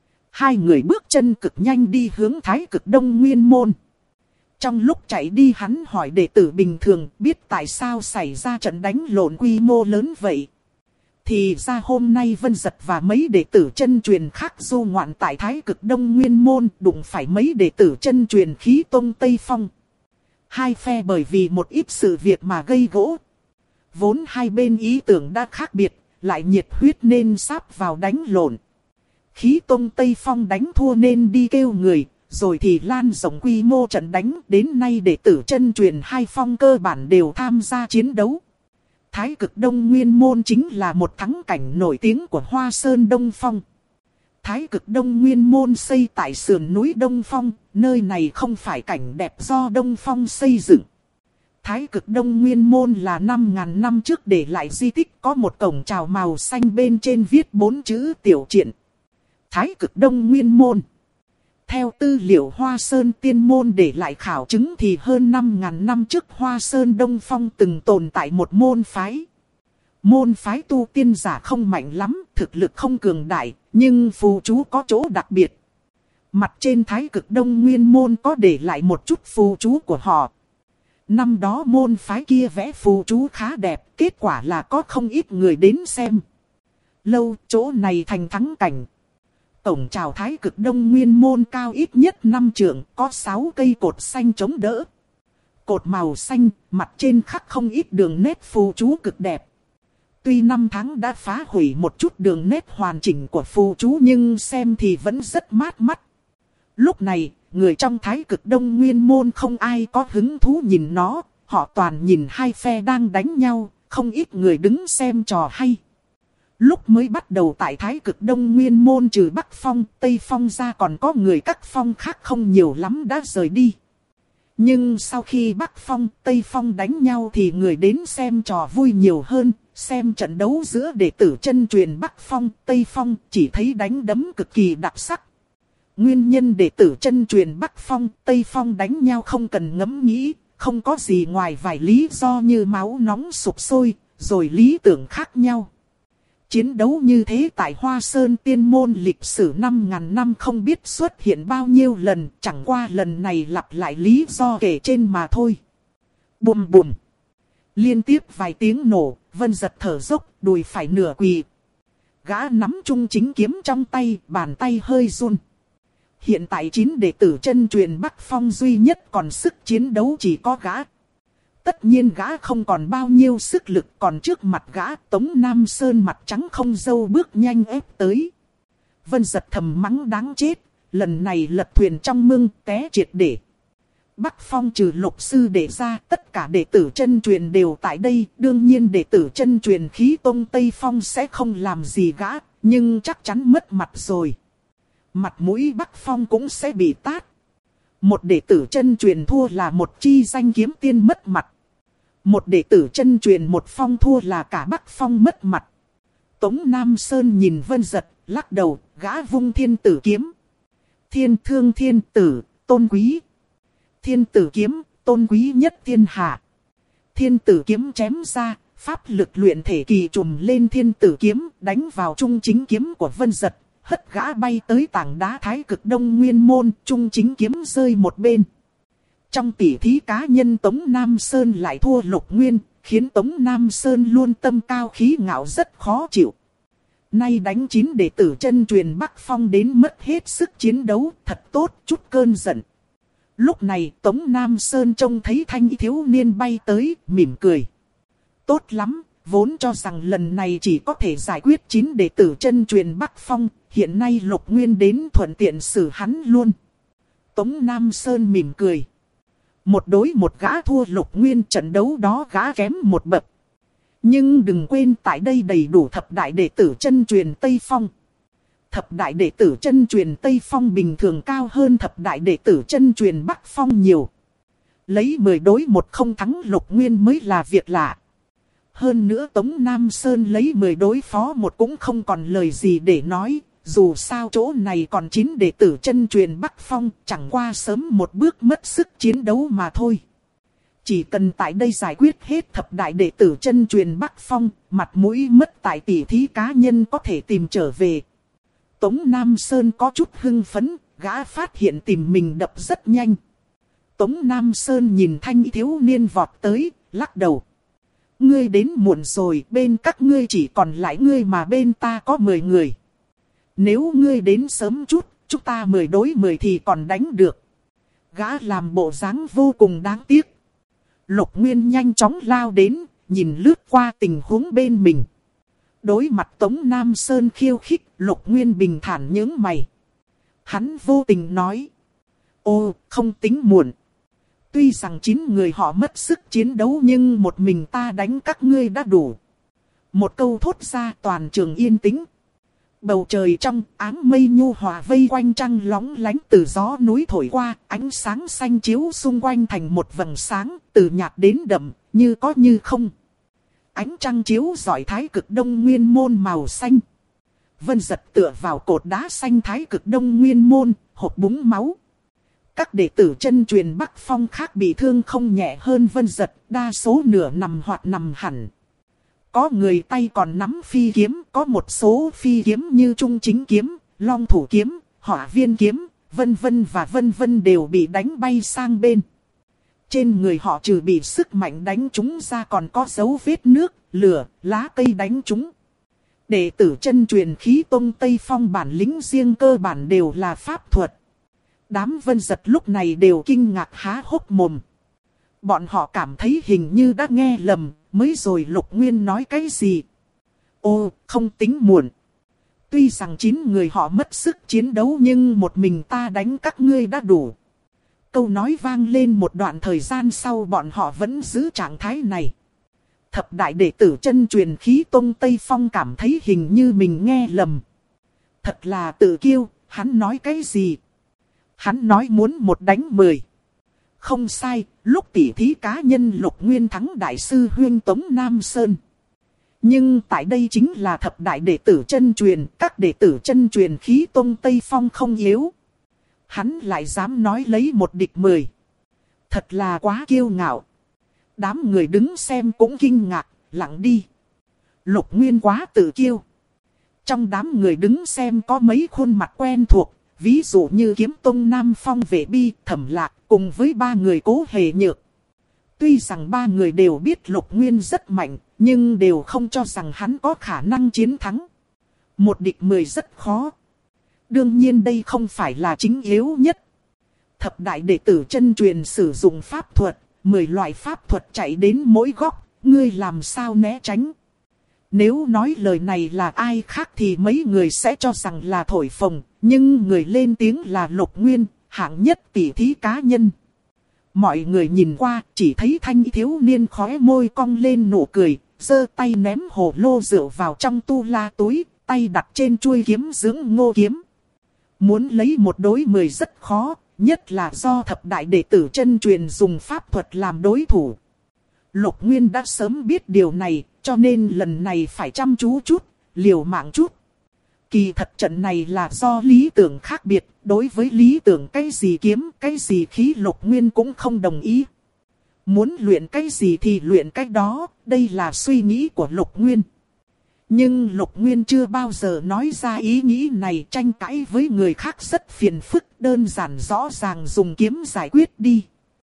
Hai người bước chân cực nhanh đi hướng Thái Cực Đông Nguyên Môn. Trong lúc chạy đi hắn hỏi đệ tử bình thường biết tại sao xảy ra trận đánh lộn quy mô lớn vậy. Thì ra hôm nay Vân Giật và mấy đệ tử chân truyền khác du ngoạn tại Thái Cực Đông Nguyên Môn đụng phải mấy đệ tử chân truyền Khí Tông Tây Phong. Hai phe bởi vì một ít sự việc mà gây gỗ. Vốn hai bên ý tưởng đã khác biệt, lại nhiệt huyết nên sáp vào đánh lộn. Khí Tông Tây Phong đánh thua nên đi kêu người, rồi thì lan rộng quy mô trận đánh. Đến nay đệ tử chân truyền hai phong cơ bản đều tham gia chiến đấu. Thái Cực Đông Nguyên Môn chính là một thắng cảnh nổi tiếng của Hoa Sơn Đông Phong. Thái Cực Đông Nguyên Môn xây tại sườn núi Đông Phong, nơi này không phải cảnh đẹp do Đông Phong xây dựng. Thái Cực Đông Nguyên Môn là 5.000 năm trước để lại di tích, có một cổng chào màu xanh bên trên viết 4 chữ tiểu truyện. Thái Cực Đông Nguyên Môn. Theo tư liệu Hoa Sơn Tiên Môn để lại khảo chứng thì hơn 5.000 năm trước Hoa Sơn Đông Phong từng tồn tại một môn phái. Môn phái tu tiên giả không mạnh lắm, thực lực không cường đại, nhưng phù chú có chỗ đặc biệt. Mặt trên Thái Cực Đông Nguyên Môn có để lại một chút phù chú của họ. Năm đó môn phái kia vẽ phù chú khá đẹp, kết quả là có không ít người đến xem. Lâu chỗ này thành thắng cảnh. Cổng chào Thái Cực Đông Nguyên Môn cao ít nhất 5 trượng, có 6 cây cột xanh chống đỡ. Cột màu xanh, mặt trên khắc không ít đường nét phù chú cực đẹp. Tuy năm tháng đã phá hủy một chút đường nét hoàn chỉnh của phù chú nhưng xem thì vẫn rất mát mắt. Lúc này, người trong Thái Cực Đông Nguyên Môn không ai có hứng thú nhìn nó, họ toàn nhìn hai phe đang đánh nhau, không ít người đứng xem trò hay. Lúc mới bắt đầu tại Thái Cực Đông Nguyên Môn trừ Bắc Phong, Tây Phong ra còn có người các phong khác không nhiều lắm đã rời đi. Nhưng sau khi Bắc Phong, Tây Phong đánh nhau thì người đến xem trò vui nhiều hơn, xem trận đấu giữa đệ tử chân truyền Bắc Phong, Tây Phong chỉ thấy đánh đấm cực kỳ đặc sắc. Nguyên nhân đệ tử chân truyền Bắc Phong, Tây Phong đánh nhau không cần ngẫm nghĩ, không có gì ngoài vài lý do như máu nóng sục sôi, rồi lý tưởng khác nhau. Chiến đấu như thế tại Hoa Sơn Tiên Môn lịch sử 5.000 năm không biết xuất hiện bao nhiêu lần, chẳng qua lần này lặp lại lý do kể trên mà thôi. Bùm bùm. Liên tiếp vài tiếng nổ, Vân Giật thở dốc, đùi phải nửa quỳ. Gã nắm chung chính kiếm trong tay, bàn tay hơi run. Hiện tại 9 đệ tử chân truyền Bắc Phong duy nhất còn sức chiến đấu chỉ có gã. Tất nhiên gã không còn bao nhiêu sức lực, còn trước mặt gã Tống Nam Sơn mặt trắng không râu bước nhanh ép tới. Vân Giật thầm mắng đáng chết, lần này lật thuyền trong mương té triệt để. Bắc Phong trừ Lục sư đệ ra, tất cả đệ tử chân truyền đều tại đây, đương nhiên đệ tử chân truyền Khí Tông Tây Phong sẽ không làm gì gã, nhưng chắc chắn mất mặt rồi. Mặt mũi Bắc Phong cũng sẽ bị tát. Một đệ tử chân truyền thua là một chi danh kiếm tiên mất mặt. Một đệ tử chân truyền một phong thua là cả Bắc Phong mất mặt. Tống Nam Sơn nhìn Vân Giật, lắc đầu, gã vung thiên tử kiếm. Thiên thương thiên tử, tôn quý. Thiên tử kiếm, tôn quý nhất thiên hạ. Thiên tử kiếm chém ra, pháp lực luyện thể kỳ trùm lên thiên tử kiếm, đánh vào trung chính kiếm của Vân Giật. Hất gã bay tới tảng đá Thái Cực Đông Nguyên Môn, trung chính kiếm rơi một bên. Trong tỉ thí cá nhân Tống Nam Sơn lại thua Lục Nguyên, khiến Tống Nam Sơn luôn tâm cao khí ngạo rất khó chịu. Nay đánh 9 đệ tử chân truyền Bắc Phong đến mất hết sức chiến đấu, thật tốt chút cơn giận. Lúc này Tống Nam Sơn trông thấy thanh thiếu niên bay tới, mỉm cười. Tốt lắm, vốn cho rằng lần này chỉ có thể giải quyết 9 đệ tử chân truyền Bắc Phong, hiện nay Lục Nguyên đến thuận tiện xử hắn luôn. Tống Nam Sơn mỉm cười. Một đối một gã thua Lục Nguyên, trận đấu đó gã kém một bậc. Nhưng đừng quên tại đây đầy đủ thập đại đệ tử chân truyền Tây Phong. Thập đại đệ tử chân truyền Tây Phong bình thường cao hơn thập đại đệ tử chân truyền Bắc Phong nhiều. Lấy 10 đối 1 không thắng Lục Nguyên mới là việc lạ. Hơn nữa Tống Nam Sơn lấy 10 đối phó một cũng không còn lời gì để nói. Dù sao chỗ này còn 9 đệ tử chân truyền Bắc Phong, chẳng qua sớm một bước mất sức chiến đấu mà thôi. Chỉ cần tại đây giải quyết hết thập đại đệ tử chân truyền Bắc Phong, mặt mũi mất tại tỉ thí cá nhân có thể tìm trở về. Tống Nam Sơn có chút hưng phấn, gã phát hiện tìm mình đập rất nhanh. Tống Nam Sơn nhìn thanh thiếu niên vọt tới, lắc đầu. Ngươi đến muộn rồi, bên các ngươi chỉ còn lại ngươi mà bên ta có 10 người. Nếu ngươi đến sớm chút, chúng ta 10 đối 10 thì còn đánh được. Gã làm bộ dáng vô cùng đáng tiếc. Lục Nguyên nhanh chóng lao đến, nhìn lướt qua tình huống bên mình. Đối mặt Tống Nam Sơn khiêu khích, Lục Nguyên bình thản nhướng mày. Hắn vô tình nói. Ô, không tính muộn. Tuy rằng 9 người họ mất sức chiến đấu nhưng một mình ta đánh các ngươi đã đủ. Một câu thốt ra toàn trường yên tĩnh. Bầu trời trong áng mây nhu hòa vây quanh trăng lóng lánh từ gió núi thổi qua, ánh sáng xanh chiếu xung quanh thành một vầng sáng, từ nhạt đến đậm, như có như không. Ánh trăng chiếu rọi Thái Cực Đông Nguyên Môn màu xanh. Vân Dật tựa vào cột đá xanh Thái Cực Đông Nguyên Môn, hộc búng máu. Các đệ tử chân truyền Bắc Phong khác bị thương không nhẹ hơn Vân Dật, đa số nửa nằm hoặc nằm hẳn. Có người tay còn nắm phi kiếm, có một số phi kiếm như Trung Chính Kiếm, Long Thủ Kiếm, Hỏa Viên Kiếm, vân vân đều bị đánh bay sang bên. Trên người họ trừ bị sức mạnh đánh chúng ra còn có dấu vết nước, lửa, lá cây đánh chúng. Đệ tử chân truyền Khí Tông Tây Phong bản lĩnh riêng cơ bản đều là pháp thuật. Đám Vân Dật lúc này đều kinh ngạc há hốc mồm. Bọn họ cảm thấy hình như đã nghe lầm, mới rồi Lục Nguyên nói cái gì. Ô, không tính muộn. Tuy rằng 9 người họ mất sức chiến đấu nhưng một mình ta đánh các ngươi đã đủ. Câu nói vang lên một đoạn thời gian sau bọn họ vẫn giữ trạng thái này. Thập đại đệ tử chân truyền Khí Tông Tây Phong cảm thấy hình như mình nghe lầm. Thật là tự kiêu, hắn nói cái gì? Hắn nói muốn 1 đánh 10. Không sai, lúc tỉ thí cá nhân Lục Nguyên thắng đại sư Huyên Tống Nam Sơn. Nhưng tại đây chính là thập đại đệ tử chân truyền, các đệ tử chân truyền Khí Tông Tây Phong không yếu. Hắn lại dám nói lấy 1 địch 10. Thật là quá kiêu ngạo. Đám người đứng xem cũng kinh ngạc, lặng đi. Lục Nguyên quá tự kiêu. Trong đám người đứng xem có mấy khuôn mặt quen thuộc, ví dụ như Kiếm Tông Nam Phong Vệ Bi, Thẩm Lạc, cùng với 3 người Cố Hề Nhược. Tuy rằng 3 người đều biết Lục Nguyên rất mạnh, nhưng đều không cho rằng hắn có khả năng chiến thắng. 1 địch 10 rất khó. Đương nhiên đây không phải là chính yếu nhất. Thập đại đệ tử chân truyền sử dụng pháp thuật, 10 loại pháp thuật chạy đến mỗi góc, ngươi làm sao né tránh. Nếu nói lời này là ai khác thì mấy người sẽ cho rằng là thổi phồng, nhưng người lên tiếng là Lục Nguyên, hạng nhất tỷ thí cá nhân. Mọi người nhìn qua, chỉ thấy thanh thiếu niên khóe môi cong lên nụ cười, giơ tay ném hồ lô rượu vào trong tu la túi, tay đặt trên chuôi kiếm dưỡng ngô kiếm. Muốn lấy 1 đối 10 rất khó, nhất là do thập đại đệ tử chân truyền dùng pháp thuật làm đối thủ. Lục Nguyên đã sớm biết điều này, cho nên lần này phải chăm chú chút, liều mạng chút. Kỳ thật trận này là do lý tưởng khác biệt, đối với lý tưởng cái gì kiếm, cái gì khí Lục Nguyên cũng không đồng ý. Muốn luyện cái gì thì luyện cái đó, đây là suy nghĩ của Lục Nguyên. Nhưng Lục Nguyên chưa bao giờ nói ra ý nghĩ này, tranh cãi với người khác rất phiền phức, đơn giản rõ ràng dùng kiếm giải quyết đi.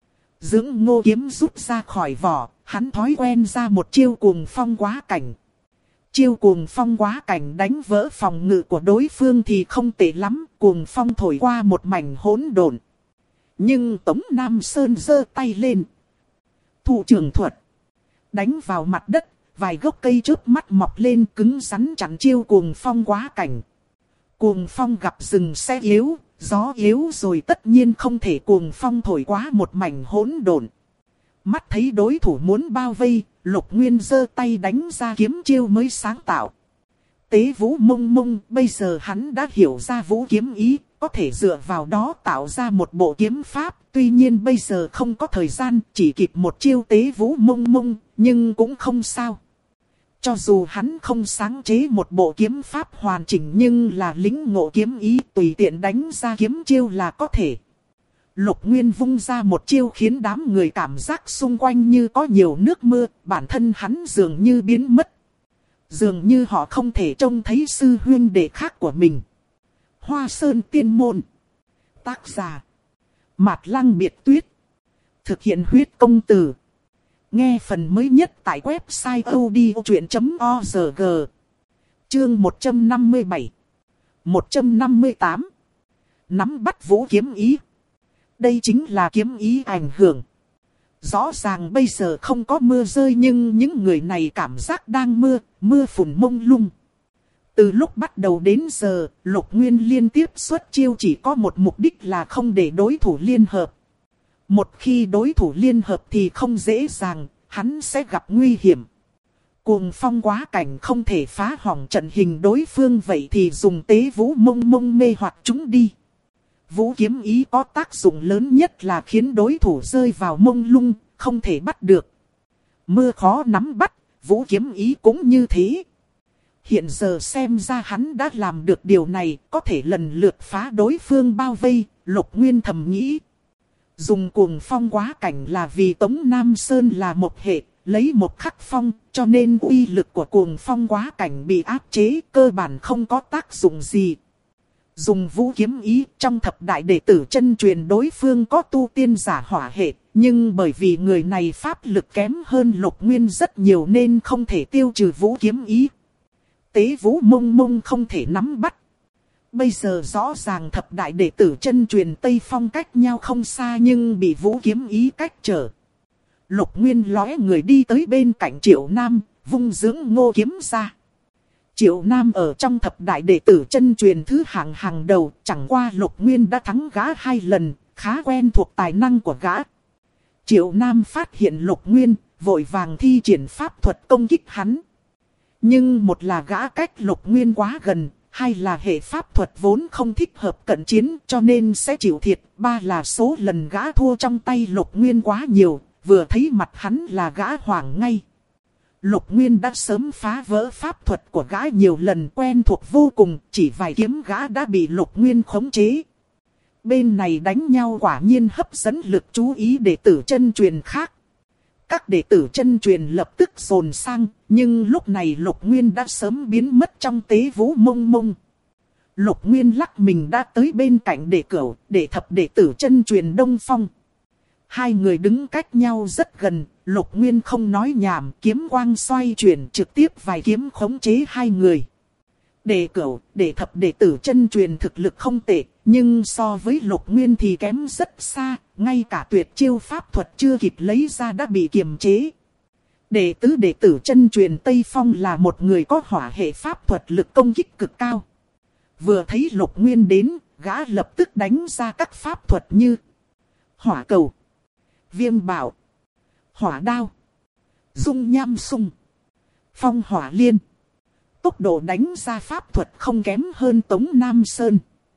Dưỡng ngô kiếm rút ra khỏi vỏ, hắn thói quen ra một chiêu cuồng phong quá cảnh. Chiêu cuồng phong quá cảnh đánh vỡ phòng ngự của đối phương thì không tệ lắm, cuồng phong thổi qua một mảnh hỗn độn. Nhưng Tống Nam Sơn giơ tay lên. Thủ trường thuật. Đánh vào mặt đất, vài gốc cây chớp mắt mọc lên cứng rắn chặn chiêu cuồng phong quá cảnh. Cuồng phong gặp rừng sẽ yếu, gió yếu rồi tất nhiên không thể cuồng phong thổi quá một mảnh hỗn độn. Mắt thấy đối thủ muốn bao vây, Lục Nguyên giơ tay đánh ra kiếm chiêu mới sáng tạo. Tế vũ mông mông, bây giờ hắn đã hiểu ra vũ kiếm ý, có thể dựa vào đó tạo ra một bộ kiếm pháp. Tuy nhiên bây giờ không có thời gian, chỉ kịp một chiêu tế vũ mông mông, nhưng cũng không sao. Cho dù hắn không sáng chế một bộ kiếm pháp hoàn chỉnh nhưng là lĩnh ngộ kiếm ý tùy tiện đánh ra kiếm chiêu là có thể. Lục Nguyên vung ra một chiêu khiến đám người cảm giác xung quanh như có nhiều nước mưa, bản thân hắn dường như biến mất. Dường như họ không thể trông thấy sư huynh đệ khác của mình. Hoa Sơn Tiên Môn. Tác giả Mạt Lăng Biệt Tuyết. Thực hiện huyết công từ. Nghe phần mới nhất tại website odchuyện.org. Chương 157 158. Nắm bắt vũ kiếm ý. Đây chính là kiếm ý ảnh hưởng. Rõ ràng bây giờ không có mưa rơi nhưng những người này cảm giác đang mưa, mưa phùn mông lung. Từ lúc bắt đầu đến giờ, Lục Nguyên liên tiếp xuất chiêu chỉ có một mục đích là không để đối thủ liên hợp. Một khi đối thủ liên hợp thì không dễ dàng, hắn sẽ gặp nguy hiểm. Cuồng phong quá cảnh không thể phá hỏng trận hình đối phương, vậy thì dùng tế vũ mông mông mê hoặc chúng đi. Vũ kiếm ý có tác dụng lớn nhất là khiến đối thủ rơi vào mông lung, không thể bắt được. Mưa khó nắm bắt, vũ kiếm ý cũng như thế. Hiện giờ xem ra hắn đã làm được điều này, có thể lần lượt phá đối phương bao vây. Lục Nguyên thầm nghĩ. Dùng cuồng phong quá cảnh là vì Tống Nam Sơn là một hệ, lấy một khắc phong, cho nên uy lực của cuồng phong quá cảnh bị áp chế, cơ bản không có tác dụng gì. Dùng vũ kiếm ý, trong thập đại đệ tử chân truyền đối phương có tu tiên giả hỏa hệ, nhưng bởi vì người này pháp lực kém hơn Lục Nguyên rất nhiều nên không thể tiêu trừ vũ kiếm ý. Tế vũ mông mông không thể nắm bắt. Bây giờ rõ ràng thập đại đệ tử chân truyền Tây Phong cách nhau không xa nhưng bị vũ kiếm ý cách trở. Lục Nguyên lóe người đi tới bên cạnh Triệu Nam, vung dưỡng ngô kiếm ra. Triệu Nam ở trong thập đại đệ tử chân truyền thứ hàng đầu, chẳng qua Lục Nguyên đã thắng gã 2 lần, khá quen thuộc tài năng của gã. Triệu Nam phát hiện Lục Nguyên, vội vàng thi triển pháp thuật công kích hắn. Nhưng một là gã cách Lục Nguyên quá gần, hai là hệ pháp thuật vốn không thích hợp cận chiến cho nên sẽ chịu thiệt. Ba là số lần gã thua trong tay Lục Nguyên quá nhiều, vừa thấy mặt hắn là gã hoảng ngay. Lục Nguyên đã sớm phá vỡ pháp thuật của gã nhiều lần, quen thuộc vô cùng, chỉ vài kiếm gã đã bị Lục Nguyên khống chế. Bên này đánh nhau quả nhiên hấp dẫn lực chú ý đệ tử chân truyền khác. Các đệ tử chân truyền lập tức dồn sang, nhưng lúc này Lục Nguyên đã sớm biến mất trong tế vũ mông mông. Lục Nguyên lắc mình đã tới bên cạnh đệ cửu, đệ thập đệ tử chân truyền Đông Phong. Hai người đứng cách nhau rất gần, Lục Nguyên không nói nhảm, kiếm quang xoay chuyển trực tiếp vài kiếm khống chế hai người. Đệ cửu, đệ thập đệ tử chân truyền thực lực không tệ, nhưng so với Lục Nguyên thì kém rất xa, ngay cả tuyệt chiêu pháp thuật chưa kịp lấy ra đã bị kiềm chế. Đệ tứ đệ tử chân truyền Tây Phong là một người có hỏa hệ pháp thuật lực công kích cực cao. Vừa thấy Lục Nguyên đến, gã lập tức đánh ra các pháp thuật như hỏa cầu, viêm bảo, hỏa đao, dung nham sung, phong hỏa liên. Tốc độ đánh ra pháp thuật không kém hơn Tống Nam Sơn.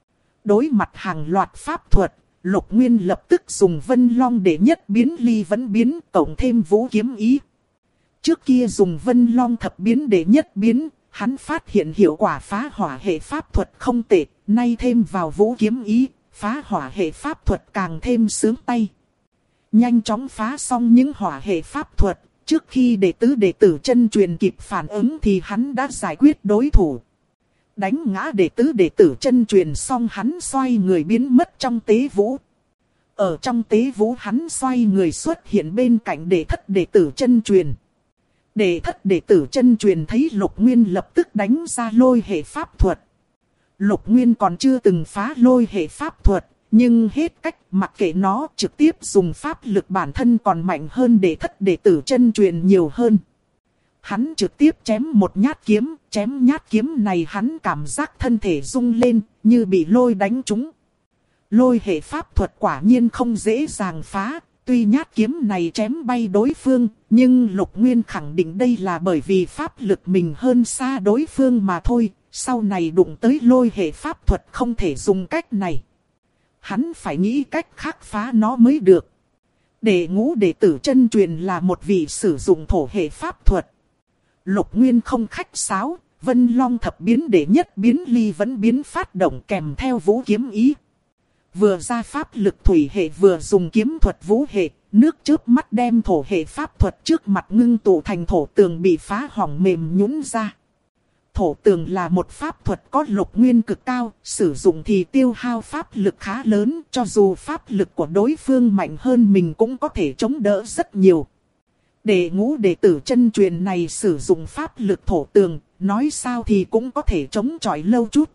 Đối mặt hàng loạt pháp thuật, Lục Nguyên lập tức dùng Vân Long để nhất biến ly vẫn biến, cộng thêm vũ kiếm ý. Trước kia dùng Vân Long thập biến để nhất biến, hắn phát hiện hiệu quả phá hỏa hệ pháp thuật không tệ, nay thêm vào vũ kiếm ý, phá hỏa hệ pháp thuật càng thêm sướng tay. Nhanh chóng phá xong những hỏa hệ pháp thuật, trước khi đệ tử chân truyền kịp phản ứng thì hắn đã giải quyết đối thủ. Đánh ngã đệ tử chân truyền xong hắn xoay người biến mất trong tế vũ. Ở trong tế vũ hắn xoay người xuất hiện bên cạnh đệ thất đệ tử chân truyền. Đệ thất đệ tử chân truyền thấy Lục Nguyên lập tức đánh ra lôi hệ pháp thuật. Lục Nguyên còn chưa từng phá lôi hệ pháp thuật, nhưng hết cách mặc kệ nó, trực tiếp dùng pháp lực bản thân còn mạnh hơn đệ thất đệ tử chân truyền nhiều hơn. Hắn trực tiếp chém một nhát kiếm, chém nhát kiếm này hắn cảm giác thân thể rung lên, như bị lôi đánh trúng. Lôi hệ pháp thuật quả nhiên không dễ dàng phá, tuy nhát kiếm này chém bay đối phương, nhưng Lục Nguyên khẳng định đây là bởi vì pháp lực mình hơn xa đối phương mà thôi, sau này đụng tới lôi hệ pháp thuật không thể dùng cách này. Hắn phải nghĩ cách khác phá nó mới được. Đệ ngũ đệ tử chân truyền là một vị sử dụng thổ hệ pháp thuật. Lục Nguyên không khách sáo, Vân Long thập biến để nhất biến ly vẫn biến phát động kèm theo vũ kiếm ý. Vừa ra pháp lực thủy hệ vừa dùng kiếm thuật vũ hệ, nước chớp mắt đem thổ hệ pháp thuật trước mặt ngưng tụ thành thổ tường bị phá hỏng mềm nhũn ra. Thổ tường là một pháp thuật có Lục Nguyên cực cao, sử dụng thì tiêu hao pháp lực khá lớn, cho dù pháp lực của đối phương mạnh hơn mình cũng có thể chống đỡ rất nhiều. Đệ ngũ đệ tử chân truyền này sử dụng pháp lực thổ tường, nói sao thì cũng có thể chống chọi lâu chút.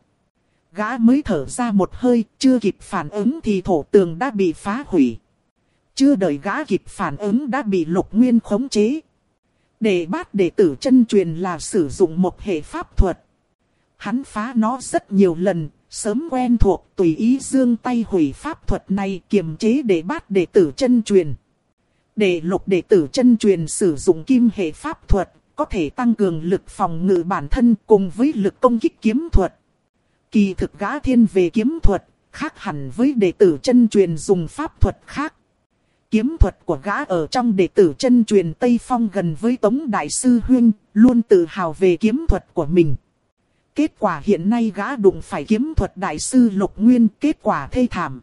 Gã mới thở ra một hơi, chưa kịp phản ứng thì thổ tường đã bị phá hủy. Chưa đợi gã kịp phản ứng đã bị Lục Nguyên khống chế. Đệ bát đệ tử chân truyền là sử dụng một hệ pháp thuật. Hắn phá nó rất nhiều lần, sớm quen thuộc, tùy ý giương tay hủy pháp thuật này kiềm chế đệ bát đệ tử chân truyền. Đệ lục đệ tử chân truyền sử dụng kim hệ pháp thuật, có thể tăng cường lực phòng ngự bản thân cùng với lực công kích kiếm thuật. Kỳ thực gã thiên về kiếm thuật, khác hẳn với đệ tử chân truyền dùng pháp thuật khác. Kiếm thuật của gã ở trong đệ tử chân truyền Tây Phong gần với Tống Đại Sư Huynh, luôn tự hào về kiếm thuật của mình. Kết quả hiện nay gã đụng phải kiếm thuật Đại Sư Lục Nguyên, kết quả thê thảm.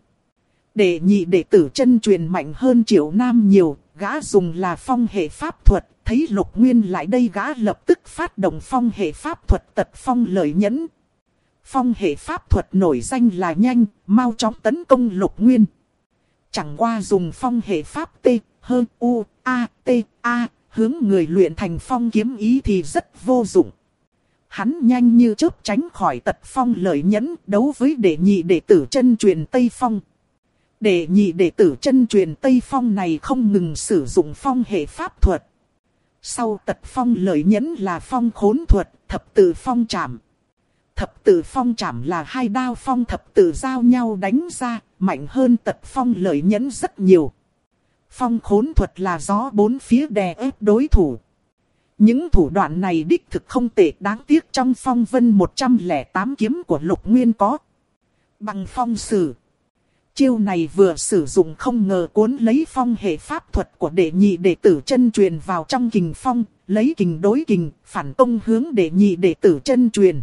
Đệ nhị đệ tử chân truyền mạnh hơn Triệu Nam nhiều, gã dùng là phong hệ pháp thuật, thấy Lục Nguyên lại đây gã lập tức phát động phong hệ pháp thuật tật phong lợi nhẫn. Phong hệ pháp thuật nổi danh là nhanh, mau chóng tấn công Lục Nguyên. Chẳng qua dùng phong hệ pháp T, hơn U, A, T, A, hướng người luyện thành phong kiếm ý thì rất vô dụng. Hắn nhanh như chớp tránh khỏi tật phong lợi nhẫn đấu với đệ nhị đệ tử chân truyền Tây Phong. Đệ nhị đệ tử chân truyền Tây Phong này không ngừng sử dụng phong hệ pháp thuật. Sau tật phong lợi nhẫn là phong khốn thuật, thập tự phong trảm. Thập tự phong trảm là hai đao phong thập tự giao nhau đánh ra, mạnh hơn tật phong lợi nhẫn rất nhiều. Phong khốn thuật là gió bốn phía đè ép đối thủ. Những thủ đoạn này đích thực không tệ, đáng tiếc trong phong vân 108 kiếm của Lục Nguyên có. Bằng phong sử. Chiêu này vừa sử dụng không ngờ cuốn lấy phong hệ pháp thuật của đệ nhị đệ tử chân truyền vào trong kình phong, lấy kình đối kình, phản công hướng đệ nhị đệ tử chân truyền.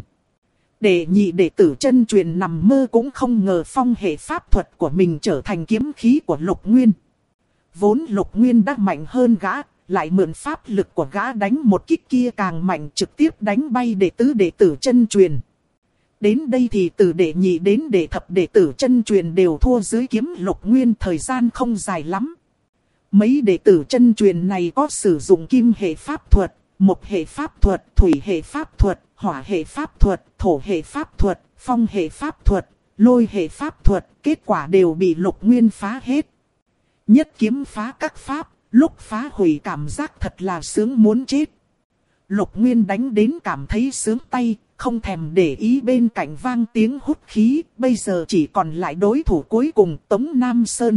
Đệ nhị đệ tử chân truyền nằm mơ cũng không ngờ phong hệ pháp thuật của mình trở thành kiếm khí của Lục Nguyên. Vốn Lục Nguyên đã mạnh hơn gã, lại mượn pháp lực của gã đánh một kích kia càng mạnh, trực tiếp đánh bay đệ tứ đệ tử chân truyền. Đến đây thì từ đệ nhị đến đệ thập đệ tử chân truyền đều thua dưới kiếm Lục Nguyên, thời gian không dài lắm. Mấy đệ tử chân truyền này có sử dụng kim hệ pháp thuật, mộc hệ pháp thuật, thủy hệ pháp thuật, hỏa hệ pháp thuật, thổ hệ pháp thuật, phong hệ pháp thuật, lôi hệ pháp thuật, kết quả đều bị Lục Nguyên phá hết. Nhất kiếm phá các pháp, lúc phá hủy cảm giác thật là sướng muốn chết. Lục Nguyên đánh đến cảm thấy sướng tay, không thèm để ý bên cạnh vang tiếng hút khí, bây giờ chỉ còn lại đối thủ cuối cùng Tống Nam Sơn.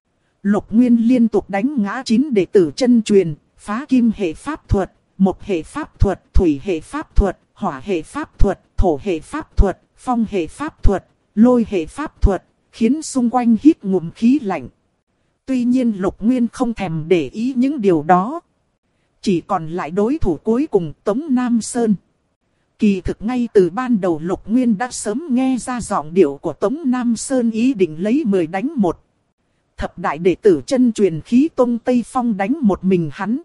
Lục Nguyên liên tục đánh ngã 9 đệ tử chân truyền, phá kim hệ pháp thuật, mộc hệ pháp thuật, thủy hệ pháp thuật, hỏa hệ pháp thuật, thổ hệ pháp thuật, phong hệ pháp thuật, lôi hệ pháp thuật, khiến xung quanh hít ngụm khí lạnh. Tuy nhiên Lục Nguyên không thèm để ý những điều đó. Chỉ còn lại đối thủ cuối cùng Tống Nam Sơn. Kỳ thực ngay từ ban đầu Lục Nguyên đã sớm nghe ra giọng điệu của Tống Nam Sơn ý định lấy 10 đánh 1. Thập đại đệ tử chân truyền khí tông Tây Phong đánh một mình hắn.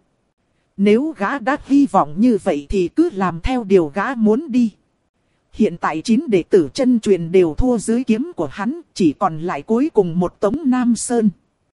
Nếu gã đã hy vọng như vậy thì cứ làm theo điều gã muốn đi. Hiện tại 9 đệ tử chân truyền đều thua dưới kiếm của hắn, chỉ còn lại cuối cùng một Tống Nam Sơn.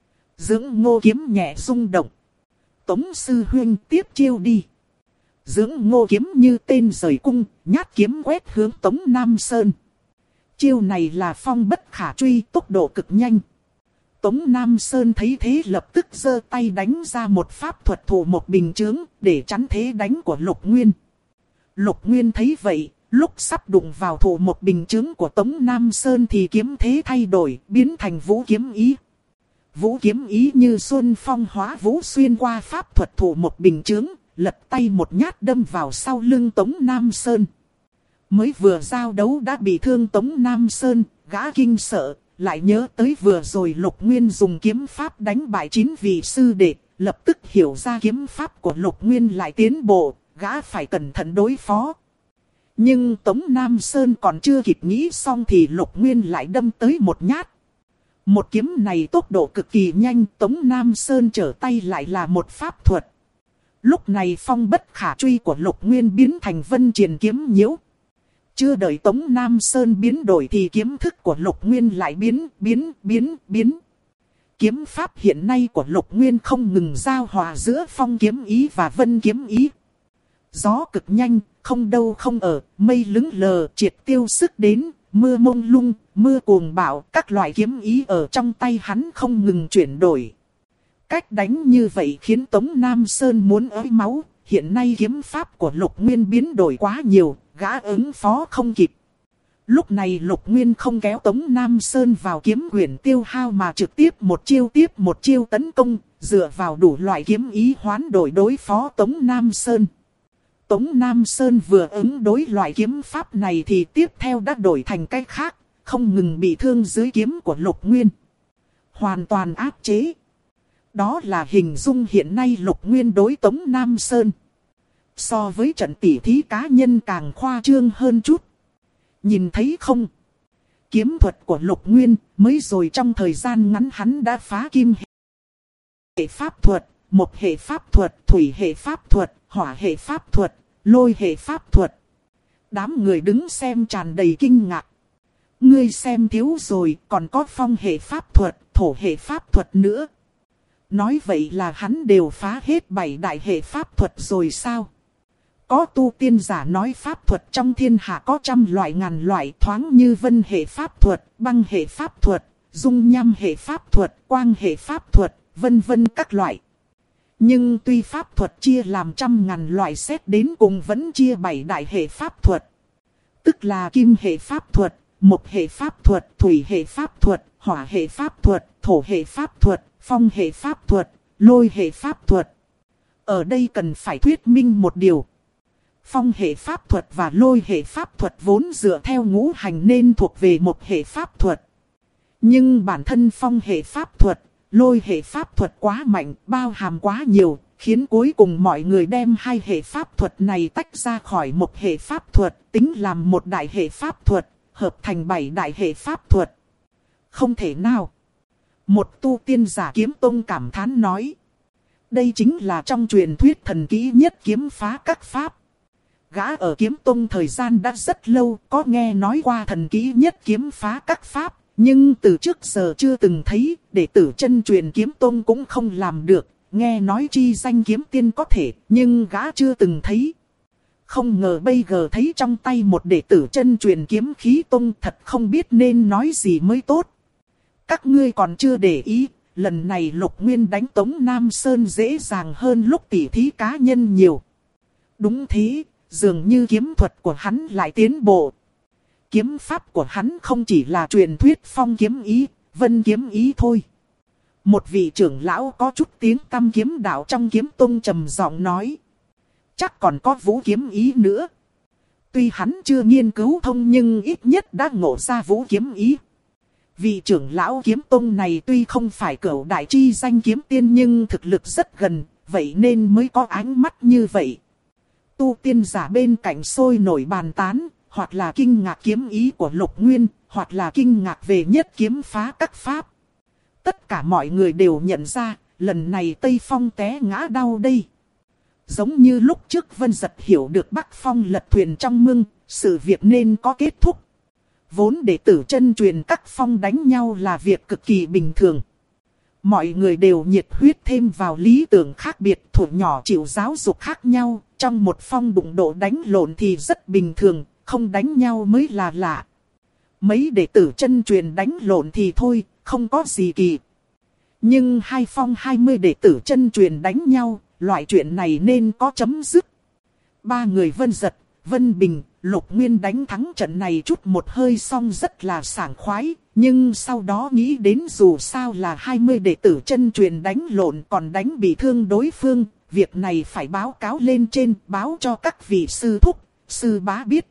Dưỡng Ngô kiếm nhẹ rung động. Tống sư huynh tiếp chiêu đi. Dưỡng Ngô kiếm như tên rời cung, nhát kiếm quét hướng Tống Nam Sơn. Chiêu này là phong bất khả truy, tốc độ cực nhanh. Tống Nam Sơn thấy thế lập tức giơ tay đánh ra một pháp thuật thủ một bình chướng để chắn thế đánh của Lục Nguyên. Lục Nguyên thấy vậy, lúc sắp đụng vào thủ một bình chướng của Tống Nam Sơn thì kiếm thế thay đổi, biến thành vũ kiếm ý. Vũ kiếm ý như xuân phong hóa vũ xuyên qua pháp thuật thủ một bình chướng, lật tay một nhát đâm vào sau lưng Tống Nam Sơn. Mới vừa giao đấu đã bị thương Tống Nam Sơn, gã kinh sợ, lại nhớ tới vừa rồi Lục Nguyên dùng kiếm pháp đánh bại 9 vị sư đệ, lập tức hiểu ra kiếm pháp của Lục Nguyên lại tiến bộ, gã phải cẩn thận đối phó. Nhưng Tống Nam Sơn còn chưa kịp nghĩ xong thì Lục Nguyên lại đâm tới một nhát. Một kiếm này tốc độ cực kỳ nhanh, Tống Nam Sơn trở tay lại là một pháp thuật. Lúc này phong bất khả truy của Lục Nguyên biến thành vân triền kiếm nhiễu. Chưa đợi Tống Nam Sơn biến đổi thì kiếm thức của Lục Nguyên lại biến. Kiếm pháp hiện nay của Lục Nguyên không ngừng giao hòa giữa phong kiếm ý và vân kiếm ý. Gió cực nhanh, không đâu không ở, mây lững lờ, triệt tiêu sức đến, mưa mông lung, mưa cuồng bão, các loại kiếm ý ở trong tay hắn không ngừng chuyển đổi. Cách đánh như vậy khiến Tống Nam Sơn muốn ới máu, hiện nay kiếm pháp của Lục Nguyên biến đổi quá nhiều, gã ứng phó không kịp. Lúc này Lục Nguyên không kéo Tống Nam Sơn vào kiếm quyển tiêu hao mà trực tiếp một chiêu tấn công, dựa vào đủ loại kiếm ý hoán đổi đối phó Tống Nam Sơn. Tống Nam Sơn vừa ứng đối loại kiếm pháp này thì tiếp theo đã đổi thành cách khác, không ngừng bị thương dưới kiếm của Lục Nguyên. Hoàn toàn áp chế. Đó là hình dung hiện nay Lục Nguyên đối Tống Nam Sơn. So với trận tỉ thí cá nhân càng khoa trương hơn chút. Nhìn thấy không? Kiếm thuật của Lục Nguyên mới rồi trong thời gian ngắn hắn đã phá kim hệ pháp thuật, mộc hệ pháp thuật, thủy hệ pháp thuật, hỏa hệ pháp thuật, lôi hệ pháp thuật. Đám người đứng xem tràn đầy kinh ngạc. Ngươi xem thiếu rồi, còn có phong hệ pháp thuật, thổ hệ pháp thuật nữa. Nói vậy là hắn đều phá hết 7 đại hệ pháp thuật rồi sao? Có tu tiên giả nói pháp thuật trong thiên hạ có trăm loại ngàn loại, thoáng như vân hệ pháp thuật, băng hệ pháp thuật, dung nham hệ pháp thuật, quang hệ pháp thuật, vân vân các loại. Nhưng tuy pháp thuật chia làm trăm ngàn loại, xét đến cùng vẫn chia 7 đại hệ pháp thuật. Tức là kim hệ pháp thuật, mộc hệ pháp thuật, thủy hệ pháp thuật, hỏa hệ pháp thuật, thổ hệ pháp thuật, phong hệ pháp thuật, lôi hệ pháp thuật. Ở đây cần phải thuyết minh một điều. Phong hệ pháp thuật và lôi hệ pháp thuật vốn dựa theo ngũ hành nên thuộc về một hệ pháp thuật. Nhưng bản thân phong hệ pháp thuật, lôi hệ pháp thuật quá mạnh, bao hàm quá nhiều, khiến cuối cùng mọi người đem hai hệ pháp thuật này tách ra khỏi một hệ pháp thuật, tính làm một đại hệ pháp thuật, hợp thành 7 đại hệ pháp thuật. Không thể nào. Một tu tiên giả kiếm tông cảm thán nói. Đây chính là trong truyền thuyết thần kỹ nhất kiếm phá các pháp. Gã ở kiếm tông thời gian đã rất lâu, có nghe nói qua thần kỹ nhất kiếm phá các pháp. Nhưng từ trước giờ chưa từng thấy, đệ tử chân truyền kiếm tông cũng không làm được. Nghe nói chi danh kiếm tiên có thể, nhưng gã chưa từng thấy. Không ngờ bây giờ thấy trong tay một đệ tử chân truyền kiếm khí tông, thật không biết nên nói gì mới tốt. Các ngươi còn chưa để ý, lần này Lục Nguyên đánh Tống Nam Sơn dễ dàng hơn lúc tỉ thí cá nhân nhiều. Đúng thế, dường như kiếm thuật của hắn lại tiến bộ. Kiếm pháp của hắn không chỉ là truyền thuyết phong kiếm ý, vân kiếm ý thôi. Một vị trưởng lão có chút tiếng tăm kiếm đạo trong kiếm tông trầm giọng nói. Chắc còn có vũ kiếm ý nữa. Tuy hắn chưa nghiên cứu thông nhưng ít nhất đã ngộ ra vũ kiếm ý. Vị trưởng lão kiếm tông này tuy không phải cửu đại chi danh kiếm tiên nhưng thực lực rất gần, vậy nên mới có ánh mắt như vậy. Tu tiên giả bên cạnh sôi nổi bàn tán, hoặc là kinh ngạc kiếm ý của Lục Nguyên, hoặc là kinh ngạc về nhất kiếm phá các pháp. Tất cả mọi người đều nhận ra, lần này Tây Phong té ngã đau đây. Giống như lúc trước Vân Giật hiểu được Bắc Phong lật thuyền trong mương, sự việc nên có kết thúc. Vốn đệ tử chân truyền các phong đánh nhau là việc cực kỳ bình thường. Mọi người đều nhiệt huyết thêm vào lý tưởng khác biệt, thủ nhỏ chịu giáo dục khác nhau. Trong một phong đụng độ đánh lộn thì rất bình thường, không đánh nhau mới là lạ. Mấy đệ tử chân truyền đánh lộn thì thôi, không có gì kỳ. Nhưng hai phong 20 đệ tử chân truyền đánh nhau, loại chuyện này nên có chấm dứt. Ba người Vân Giật, Vân Bình, Lục Nguyên đánh thắng trận này chút một hơi xong rất là sảng khoái. Nhưng sau đó nghĩ đến dù sao là 20 đệ tử chân truyền đánh lộn còn đánh bị thương đối phương. Việc này phải báo cáo lên trên, báo cho các vị sư thúc, sư bá biết.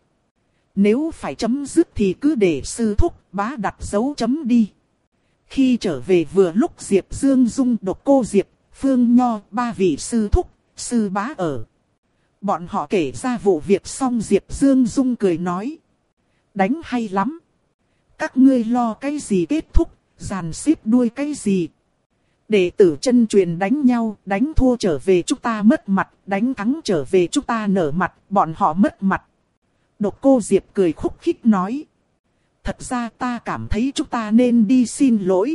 Nếu phải chấm dứt thì cứ để sư thúc, bá đặt dấu chấm đi. Khi trở về vừa lúc Diệp Dương Dung, Độc Cô Diệp, Phương Nho, ba vị sư thúc, sư bá ở. Bọn họ kể ra vụ việc xong Diệp Dương Dung cười nói. Đánh hay lắm. Các ngươi lo cái gì kết thúc, dàn xếp đuôi cái gì. Đệ tử chân truyền đánh nhau, đánh thua trở về chúng ta mất mặt, đánh thắng trở về chúng ta nở mặt, bọn họ mất mặt. Độc Cô Diệp cười khúc khích nói. Thật ra ta cảm thấy chúng ta nên đi xin lỗi.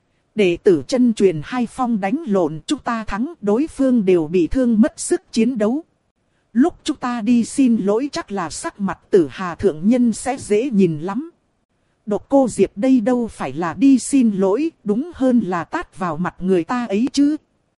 Đệ tử chân truyền hai phong đánh lộn chúng ta thắng, đối phương đều bị thương mất sức chiến đấu. Lúc chúng ta đi xin lỗi chắc là sắc mặt Tử Hà thượng nhân sẽ dễ nhìn lắm. Độc Cô Diệp đây đâu phải là đi xin lỗi, đúng hơn là tát vào mặt người ta ấy chứ.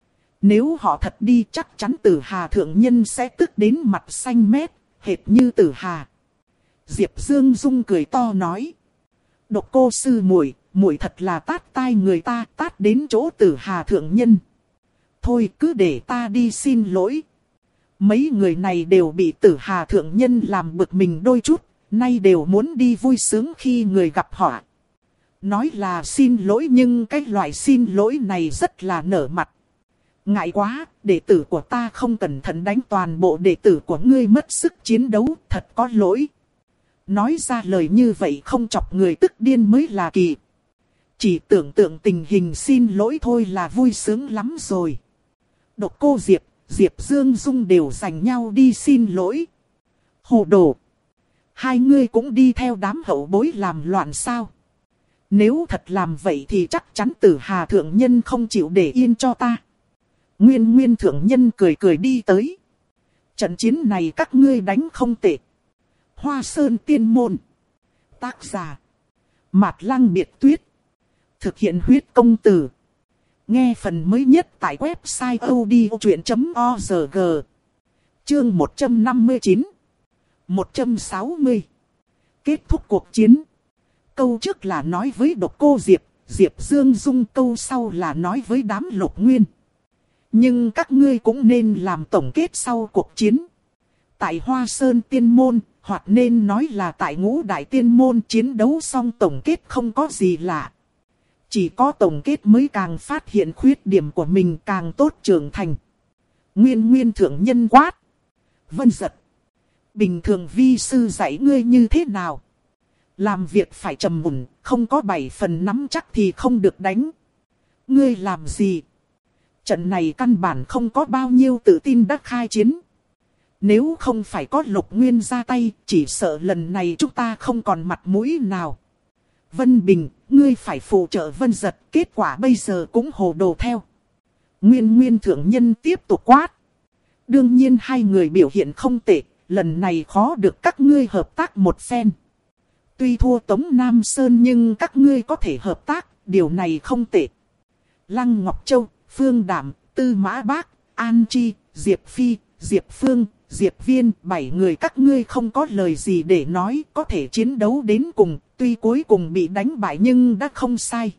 Nếu họ thật đi chắc chắn Tử Hà thượng nhân sẽ tức đến mặt xanh mét, hệt như Tử Hà. Diệp Dương Dung cười to nói. Độc Cô sư muội, muội thật là tát tai người ta, tát đến chỗ Tử Hà thượng nhân. Thôi cứ để ta đi xin lỗi. Mấy người này đều bị Tử Hà thượng nhân làm bực mình đôi chút, nay đều muốn đi vui sướng khi người gặp họa. Nói là xin lỗi nhưng cái loại xin lỗi này rất là nở mặt. Ngại quá, đệ tử của ta không cẩn thận đánh toàn bộ đệ tử của ngươi mất sức chiến đấu, thật có lỗi. Nói ra lời như vậy không chọc người tức điên mới là kỳ. Chỉ tưởng tượng tình hình xin lỗi thôi là vui sướng lắm rồi. Độc Cô Diệp, Diệp Dương Dung đều giành nhau đi xin lỗi. Hồ đồ! Hai ngươi cũng đi theo đám hậu bối làm loạn sao? Nếu thật làm vậy thì chắc chắn Tử Hà thượng nhân không chịu để yên cho ta. Nguyên thượng nhân cười cười đi tới. Trận chiến này các ngươi đánh không tệ. Hoa Sơn Tiên Môn. Tác giả: Mạt Lăng Biệt Tuyết. Thực hiện huyết công từ. Nghe phần mới nhất tại website odchuyện.org. Chương 159. 160. Kết thúc cuộc chiến. Câu trước là nói với Độc Cô Diệp, Diệp Dương Dung, câu sau là nói với đám Lục Nguyên. Nhưng các ngươi cũng nên làm tổng kết sau cuộc chiến. Tại Hoa Sơn Tiên Môn, hoặc nên nói là tại Ngũ Đại Tiên Môn, chiến đấu xong tổng kết không có gì lạ. Chỉ có tổng kết mới càng phát hiện khuyết điểm của mình, càng tốt trưởng thành. Nguyên thượng nhân quát. Vân Giật. Bình thường vi sư dạy ngươi như thế nào? Làm việc phải trầm ổn, không có 7 phần nắm chắc thì không được đánh. Ngươi làm gì? Trận này căn bản không có bao nhiêu tự tin đã khai chiến. Nếu không phải có Lục Nguyên ra tay, chỉ sợ lần này chúng ta không còn mặt mũi nào. Vân Bình, ngươi phải phụ trợ Vân Giật, kết quả bây giờ cũng hồ đồ theo. Nguyên thượng nhân tiếp tục quát. Đương nhiên hai người biểu hiện không tệ, lần này khó được các ngươi hợp tác một phen. Tuy thua Tống Nam Sơn nhưng các ngươi có thể hợp tác, điều này không tệ. Lăng Ngọc Châu, Phương Đảm, Tư Mã Bác, An Chi, Diệp Phi, Diệp Phương, Diệp Viên, 7 người các ngươi không có lời gì để nói, có thể chiến đấu đến cùng, tuy cuối cùng bị đánh bại nhưng đã không sai.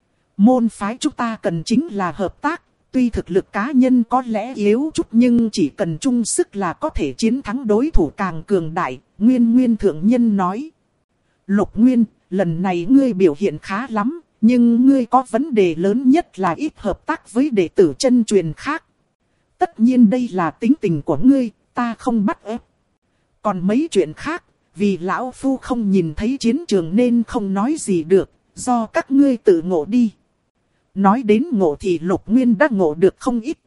Môn phái chúng ta cần chính là hợp tác, tuy thực lực cá nhân có lẽ yếu chút nhưng chỉ cần chung sức là có thể chiến thắng đối thủ càng cường đại, Nguyên thượng nhân nói. Lục Nguyên, lần này ngươi biểu hiện khá lắm, nhưng ngươi có vấn đề lớn nhất là ít hợp tác với đệ tử chân truyền khác. Tất nhiên đây là tính tình của ngươi, ta không bắt ép. Còn mấy chuyện khác, vì lão phu không nhìn thấy chiến trường nên không nói gì được, do các ngươi tự ngộ đi. Nói đến ngộ thì Lục Nguyên đã ngộ được không ít.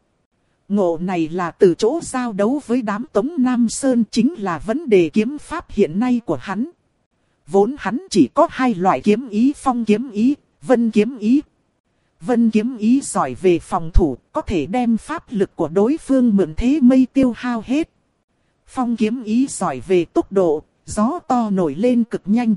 Ngộ này là từ chỗ giao đấu với đám Tống Nam Sơn, chính là vấn đề kiếm pháp hiện nay của hắn. Vốn hắn chỉ có 2 loại kiếm ý, phong kiếm ý, vân kiếm ý. Vân kiếm ý giỏi về phòng thủ, có thể đem pháp lực của đối phương mượn thế mây tiêu hao hết. Phong kiếm ý giỏi về tốc độ, gió to nổi lên cực nhanh.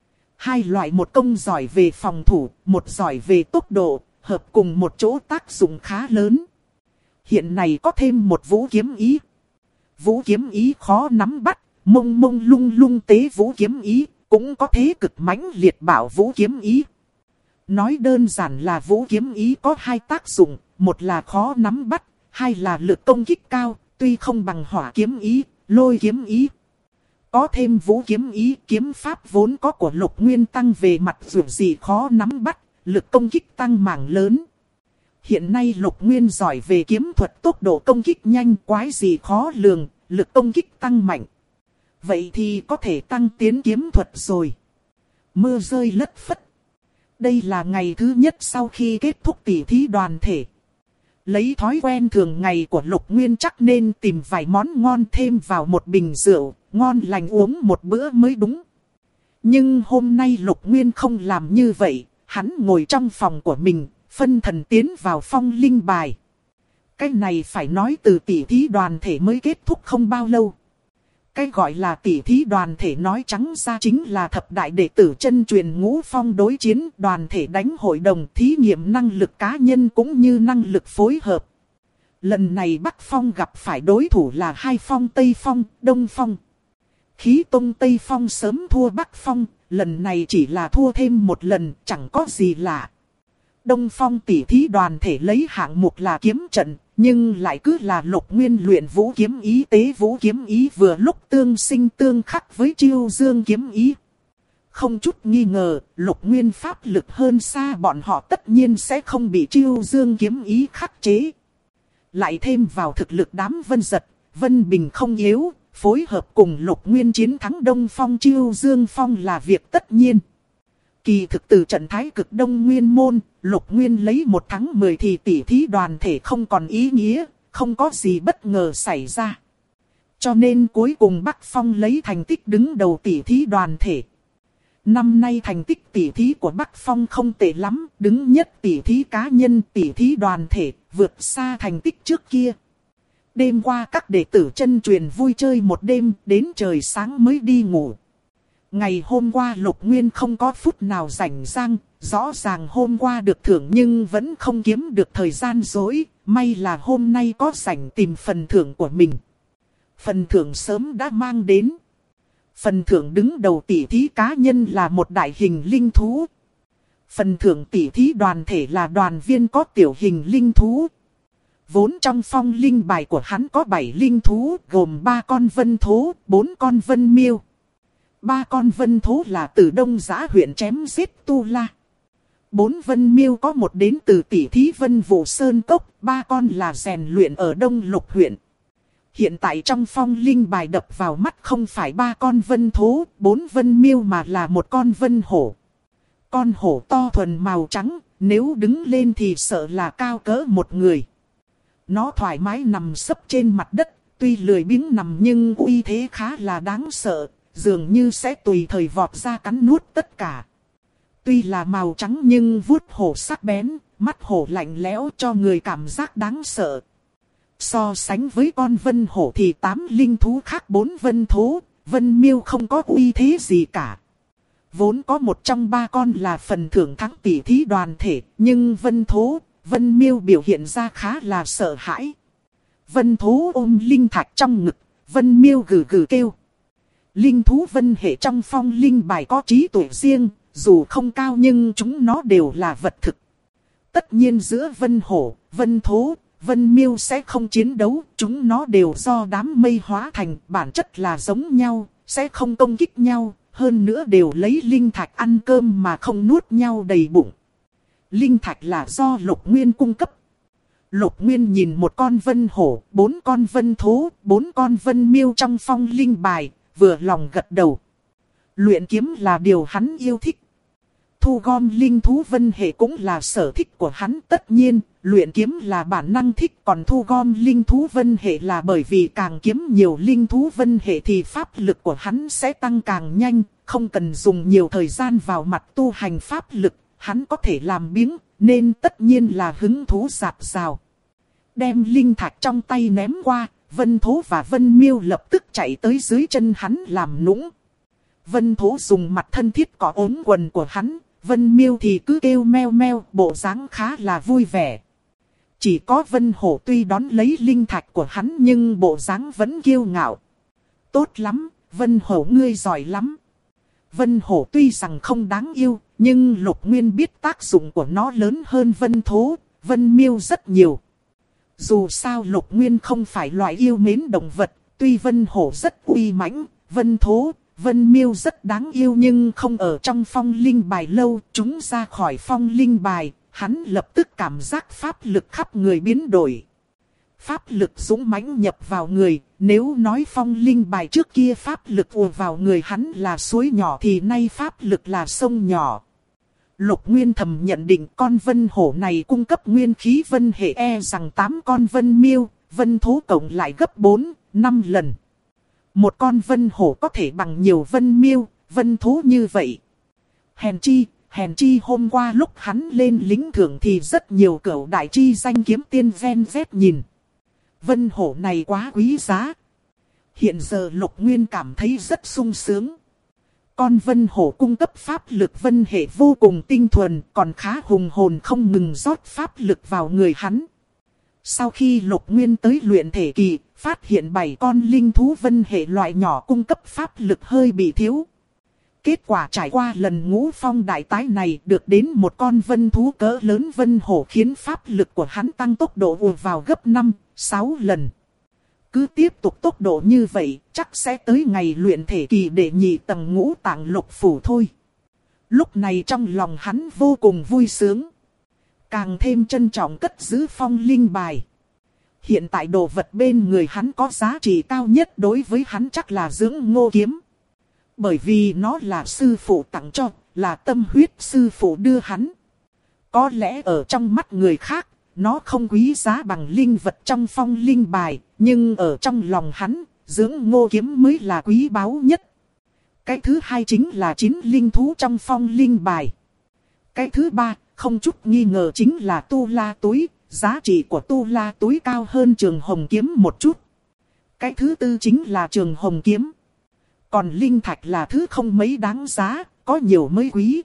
2 loại một công giỏi về phòng thủ, một giỏi về tốc độ, hợp cùng một chỗ tác dụng khá lớn. Hiện nay có thêm một vũ kiếm ý. Vũ kiếm ý khó nắm bắt, mông lung tế vũ kiếm ý, cũng có thế cực mãnh liệt bảo vũ kiếm ý. Nói đơn giản là vũ kiếm ý có 2 tác dụng, một là khó nắm bắt, 2 là lực công kích cao, tuy không bằng hỏa kiếm ý, lôi kiếm ý. Có thêm vũ kiếm ý, kiếm pháp vốn có của Lục Nguyên tăng về mặt dù gì khó nắm bắt, lực công kích tăng mảng lớn. Hiện nay Lục Nguyên giỏi về kiếm thuật, tốc độ công kích nhanh, quái gì khó lường, lực công kích tăng mạnh. Vậy thì có thể tăng tiến kiếm thuật rồi. Mưa rơi lất phất. Đây là ngày thứ nhất sau khi kết thúc tỉ thí đoàn thể. Lấy thói quen thường ngày của Lục Nguyên chắc nên tìm vài món ngon thêm vào một bình rượu, ngon lành uống một bữa mới đúng. Nhưng hôm nay Lục Nguyên không làm như vậy, hắn ngồi trong phòng của mình, phân thần tiến vào phong linh bài. Cái này phải nói từ tỉ thí đoàn thể mới kết thúc không bao lâu. Cái gọi là tỉ thí đoàn thể nói trắng ra chính là thập đại đệ tử chân truyền ngũ phong đối chiến, đoàn thể đánh hội đồng, thí nghiệm năng lực cá nhân cũng như năng lực phối hợp. Lần này Bắc Phong gặp phải đối thủ là 2 phong Tây Phong, Đông Phong. Khí Tông Tây Phong sớm thua Bắc Phong, lần này chỉ là thua thêm một lần, chẳng có gì lạ. Đông Phong tỷ thí đoàn thể lấy hạng mục là kiếm trận, nhưng lại cứ là Lục Nguyên luyện vũ kiếm ý. Tế vũ kiếm ý vừa lúc tương sinh tương khắc với Chiêu Dương kiếm ý. Không chút nghi ngờ, Lục Nguyên pháp lực hơn xa bọn họ, tất nhiên sẽ không bị Chiêu Dương kiếm ý khắc chế. Lại thêm vào thực lực đám Vân Giật, Vân Bình không yếu, phối hợp cùng Lục Nguyên chiến thắng Đông Phong Chiêu Dương Phong là việc tất nhiên. Kỳ thực từ trận Thái Cực Đông Nguyên môn, Lục Nguyên lấy 1 thắng 10 thì tỷ thí đoàn thể không còn ý nghĩa, không có gì bất ngờ xảy ra. Cho nên cuối cùng Bắc Phong lấy thành tích đứng đầu tỷ thí đoàn thể. Năm nay thành tích tỷ thí của Bắc Phong không tệ lắm, đứng nhất tỷ thí cá nhân, tỷ thí đoàn thể, vượt xa thành tích trước kia. Đêm qua các đệ tử chân truyền vui chơi một đêm, đến trời sáng mới đi ngủ. Ngày hôm qua Lục Nguyên không có phút nào rảnh rang, rõ ràng hôm qua được thưởng nhưng vẫn không kiếm được thời gian rỗi, may là hôm nay có rảnh tìm phần thưởng của mình. Phần thưởng sớm đã mang đến. Phần thưởng đứng đầu tỷ thí cá nhân là một đại hình linh thú. Phần thưởng tỷ thí đoàn thể là đoàn viên có tiểu hình linh thú. Vốn trong phong linh bài của hắn có 7 linh thú, gồm 3 con vân thú, 4 con vân miêu. 3 con vân thú là từ Đông Giã huyện chém giết Tu La. 4 vân miêu có một đến từ tỷ thí Vân Vũ Sơn Cốc, 3 con là rèn luyện ở Đông Lục huyện. Hiện tại trong phong linh bài đập vào mắt không phải 3 con vân thú, 4 vân miêu mà là một con vân hổ. Con hổ to thuần màu trắng, nếu đứng lên thì sợ là cao cỡ một người. Nó thoải mái nằm sấp trên mặt đất, tuy lười biếng nằm nhưng uy thế khá là đáng sợ, dường như sẽ tùy thời vọt ra cắn nuốt tất cả. Tuy là màu trắng nhưng vuốt hổ sắc bén, mắt hổ lạnh lẽo cho người cảm giác đáng sợ. So sánh với con vân hổ thì 8 linh thú khác 4 vân thú, vân miêu không có uy thế gì cả. Vốn có một trong 3 con là phần thưởng thắng tỷ thí đoàn thể, nhưng vân thú, vân miêu biểu hiện ra khá là sợ hãi. Vân thú ôm linh thạch trong ngực, vân miêu gừ gừ kêu. Linh thú vân hệ trong phong linh bài có trí tuệ riêng, dù không cao nhưng chúng nó đều là vật thực. Tất nhiên giữa vân hổ, vân thú, vân miêu sẽ không chiến đấu, chúng nó đều do đám mây hóa thành, bản chất là giống nhau, sẽ không công kích nhau, hơn nữa đều lấy linh thạch ăn cơm mà không nuốt nhau đầy bụng. Linh thạch là do Lục Nguyên cung cấp. Lục Nguyên nhìn một con vân hổ, 4 con vân thú, 4 con vân miêu trong phong linh bài, vừa lòng gật đầu. Luyện kiếm là điều hắn yêu thích. Thu gom linh thú vân hệ cũng là sở thích của hắn. Tất nhiên, luyện kiếm là bản năng thích, còn thu gom linh thú vân hệ là bởi vì càng kiếm nhiều linh thú vân hệ thì pháp lực của hắn sẽ tăng càng nhanh, không cần dùng nhiều thời gian vào mặt tu hành pháp lực, hắn có thể làm biếng, nên tất nhiên là hứng thú dạt dào. Đem linh thạch trong tay ném qua, vân thú và vân miêu lập tức chạy tới dưới chân hắn làm nũng. Vân thú dùng mặt thân thiết cọ ốm quần của hắn, vân miêu thì cứ kêu meo meo, bộ dáng khá là vui vẻ. Chỉ có vân hổ tuy đón lấy linh thạch của hắn nhưng bộ dáng vẫn kiêu ngạo. Tốt lắm, vân hổ ngươi giỏi lắm. Vân hổ tuy rằng không đáng yêu, nhưng Lục Nguyên biết tác dụng của nó lớn hơn vân thú, vân miêu rất nhiều. Dù sao Lục Nguyên không phải loại yêu mến động vật, tuy vân hổ rất uy mãnh, vân thú, vân miêu rất đáng yêu nhưng không ở trong phong linh bài lâu. Chúng ra khỏi phong linh bài, hắn lập tức cảm giác pháp lực khắp người biến đổi. Pháp lực dũng mãnh nhập vào người, nếu nói phong linh bài trước kia pháp lực ùa vào người hắn là suối nhỏ thì nay pháp lực là sông nhỏ. Lục Nguyên thầm nhận định con vân hổ này cung cấp nguyên khí vân hệ rằng 8 con vân miêu, vân thú cộng lại gấp 4, 5 lần. Một con vân hổ có thể bằng nhiều vân miêu, vân thú như vậy. Hèn chi hôm qua lúc hắn lên lính thưởng thì rất nhiều cẩu đại chi danh kiếm tiên ven vét nhìn. Vân hổ này quá quý giá. Hiện giờ Lục Nguyên cảm thấy rất sung sướng. Con vân hổ cung cấp pháp lực vân hệ vô cùng tinh thuần, còn khá hùng hồn không ngừng rót pháp lực vào người hắn. Sau khi Lục Nguyên tới luyện thể kỳ, phát hiện 7 con linh thú vân hệ loại nhỏ cung cấp pháp lực hơi bị thiếu. Kết quả trải qua lần ngũ phong đại tái này được đến một con vân thú cỡ lớn vân hổ khiến pháp lực của hắn tăng tốc độ ùa vào gấp 5, 6 lần. Cứ tiếp tục tốc độ như vậy chắc sẽ tới ngày luyện thể kỳ để nhị tầng ngũ tạng lục phủ thôi. Lúc này trong lòng hắn vô cùng vui sướng. Càng thêm trân trọng cất giữ phong linh bài. Hiện tại đồ vật bên người hắn có giá trị cao nhất đối với hắn chắc là dưỡng ngô kiếm. Bởi vì nó là sư phụ tặng cho, là tâm huyết sư phụ đưa hắn. Có lẽ ở trong mắt người khác, nó không quý giá bằng linh vật trong phong linh bài, nhưng ở trong lòng hắn, dưỡng ngô kiếm mới là quý báu nhất. Cái thứ hai chính là 9 linh thú trong phong linh bài. Cái thứ ba, không chút nghi ngờ chính là tu la túi, giá trị của tu la túi cao hơn trường hồng kiếm một chút. Cái thứ tư chính là trường hồng kiếm. Còn linh thạch là thứ không mấy đáng giá, có nhiều mới quý.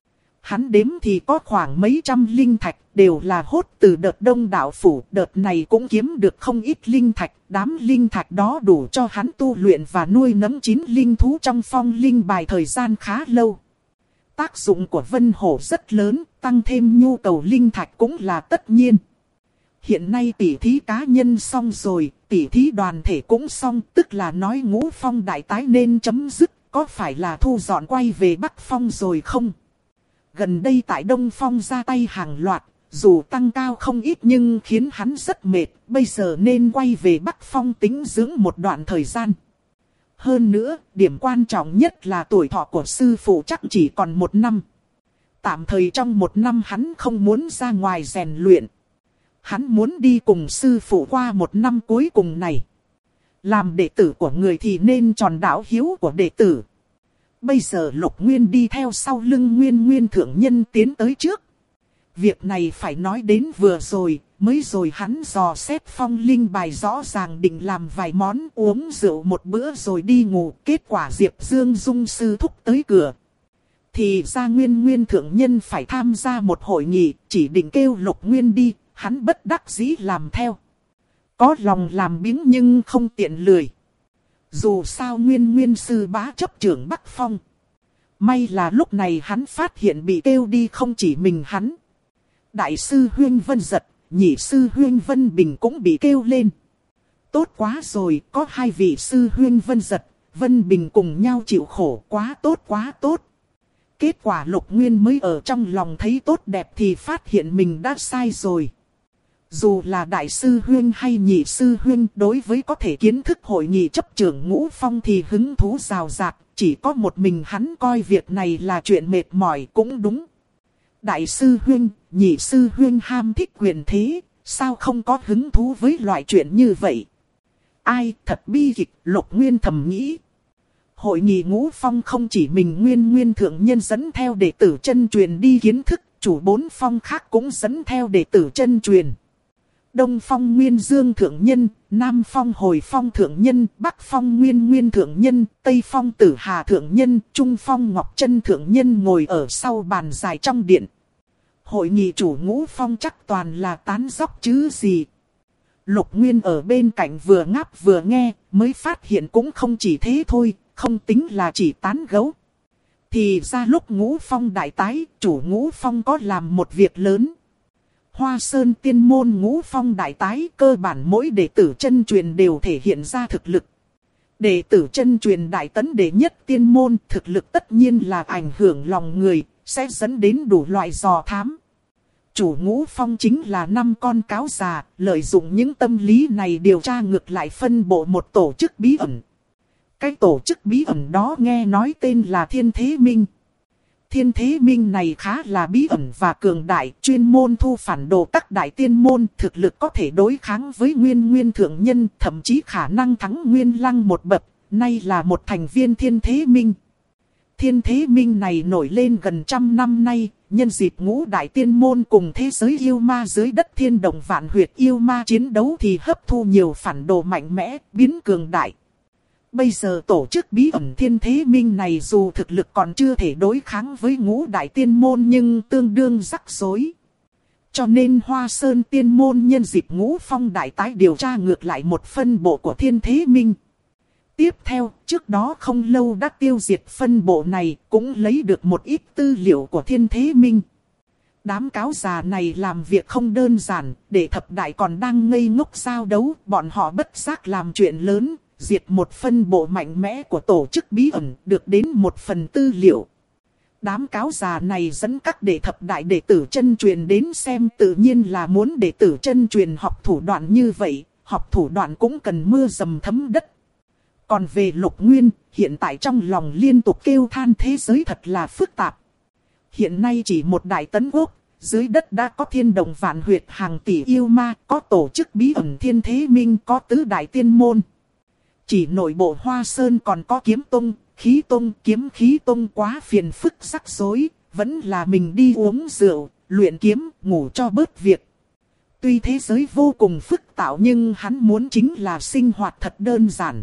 Hắn đếm thì có khoảng mấy trăm linh thạch, đều là hốt từ đợt đông đạo phủ. Đợt này cũng kiếm được không ít linh thạch, đám linh thạch đó đủ cho hắn tu luyện và nuôi nấng 9 linh thú trong phong linh bài thời gian khá lâu. Tác dụng của vân hổ rất lớn, tăng thêm nhu cầu linh thạch cũng là tất nhiên. Hiện nay tỉ thí cá nhân xong rồi, tỉ thí đoàn thể cũng xong, tức là nói ngũ phong đại tái nên chấm dứt, có phải là thu dọn quay về Bắc Phong rồi không? Gần đây tại Đông Phong ra tay hàng loạt, dù tăng cao không ít nhưng khiến hắn rất mệt, bây giờ nên quay về Bắc Phong tĩnh dưỡng một đoạn thời gian. Hơn nữa, điểm quan trọng nhất là tuổi thọ của sư phụ chắc chỉ còn 1 năm. Tạm thời trong 1 năm hắn không muốn ra ngoài rèn luyện. Hắn muốn đi cùng sư phụ qua 1 năm cuối cùng này. Làm đệ tử của người thì nên tròn đạo hiếu của đệ tử. Bây giờ Lục Nguyên đi theo sau lưng Nguyên thượng nhân tiến tới trước. Việc này phải nói đến vừa rồi, mới rồi hắn dò xét phong linh bài rõ ràng định làm vài món uống rượu một bữa rồi đi ngủ. Kết quả Diệp Dương Dung sư thúc tới cửa. Thì ra Nguyên thượng nhân phải tham gia một hội nghị, chỉ định kêu Lục Nguyên đi, hắn bất đắc dĩ làm theo. Có lòng làm biếng nhưng không tiện lười. Dù sao Nguyên sư bá chấp trưởng Bắc Phong. May là lúc này hắn phát hiện bị kêu đi không chỉ mình hắn. Đại sư Huyên Vân Giật, nhị sư Huyên Vân Bình cũng bị kêu lên. Tốt quá rồi, có 2 vị sư Huyên Vân Giật, Vân Bình cùng nhau chịu khổ, quá tốt quá tốt. Kết quả Lục Nguyên mới ở trong lòng thấy tốt đẹp thì phát hiện mình đã sai rồi. Dù là đại sư Huyên hay nhị sư Huyên, đối với có thể kiến thức hội nghị chấp trưởng Ngũ Phong thì hứng thú rào rạt, chỉ có một mình hắn coi việc này là chuyện mệt mỏi cũng đúng. Đại sư Huyên, nhị sư Huyên ham thích quyền thế, sao không có hứng thú với loại chuyện như vậy? Ai thật bi kịch, Lục Nguyên thầm nghĩ. Hội nghị Ngũ Phong không chỉ mình Nguyên thượng nhân dẫn theo đệ tử chân truyền đi kiến thức, chủ 4 phong khác cũng dẫn theo đệ tử chân truyền. Đông Phong Nguyên Dương thượng nhân, Nam Phong Hồi Phong thượng nhân, Bắc Phong Nguyên thượng nhân, Tây Phong Tử Hà thượng nhân, Trung Phong Ngọc Trân thượng nhân ngồi ở sau bàn dài trong điện. Hội nghị chủ Ngũ Phong chắc toàn là tán dóc chứ gì. Lục Nguyên ở bên cạnh vừa ngáp vừa nghe, mới phát hiện cũng không chỉ thế thôi, không tính là chỉ tán gẫu. Thì ra lúc Ngũ Phong đại tái, chủ Ngũ Phong có làm một việc lớn. Hoa Sơn tiên môn Ngũ Phong đại tái, cơ bản mỗi đệ tử chân truyền đều thể hiện ra thực lực. Đệ tử chân truyền đại tấn đệ nhất tiên môn, thực lực tất nhiên là ảnh hưởng lòng người, sẽ dẫn đến đủ loại dò thám. Chủ Ngũ Phong chính là 5 con cáo già, lợi dụng những tâm lý này điều tra ngược lại phân bộ một tổ chức bí ẩn. Cái tổ chức bí ẩn đó nghe nói tên là Thiên Thế Minh. Thiên Thế Minh này khá là bí ẩn và cường đại, chuyên môn thu phản đồ các đại tiên môn, thực lực có thể đối kháng với Nguyên thượng nhân, thậm chí khả năng thắng Nguyên Lăng một bậc, nay là một thành viên Thiên Thế Minh. Thiên Thế Minh này nổi lên gần 100 năm nay, nhân dịp ngũ đại tiên môn cùng thế giới yêu ma dưới đất thiên động vạn huyệt yêu ma chiến đấu thì hấp thu nhiều phản đồ mạnh mẽ, biến cường đại. Bây giờ tổ chức bí ẩn Thiên Thế Minh này dù thực lực còn chưa thể đối kháng với ngũ đại tiên môn nhưng tương đương rắc rối. Cho nên Hoa Sơn tiên môn nhân dịp Ngũ Phong đại tái điều tra ngược lại một phân bộ của Thiên Thế Minh. Tiếp theo, trước đó không lâu đã tiêu diệt phân bộ này, cũng lấy được một ít tư liệu của Thiên Thế Minh. Đám cáo già này làm việc không đơn giản, để thập đại còn đang ngây ngốc giao đấu, bọn họ bất giác làm chuyện lớn, diệt một phân bộ mạnh mẽ của tổ chức bí ẩn, được đến một phần tư liệu. Đám cáo già này dẫn các đệ thập đại đệ tử chân truyền đến xem, tự nhiên là muốn đệ tử chân truyền học thủ đoạn như vậy, học thủ đoạn cũng cần mưa dầm thấm đất. Còn về Lục Nguyên, hiện tại trong lòng liên tục kêu than thế giới thật là phức tạp. Hiện nay chỉ một đại tấn quốc, dưới đất đã có thiên đồng vạn huyệt hàng tỷ yêu ma, có tổ chức bí ẩn Thiên Thế Minh, có tứ đại tiên môn. Chỉ nội bộ Hoa Sơn còn có kiếm tông, khí tông, kiếm khí tông, quá phiền phức rắc rối, vẫn là mình đi uống rượu, luyện kiếm, ngủ cho bớt việc. Tuy thế giới vô cùng phức tạp nhưng hắn muốn chính là sinh hoạt thật đơn giản.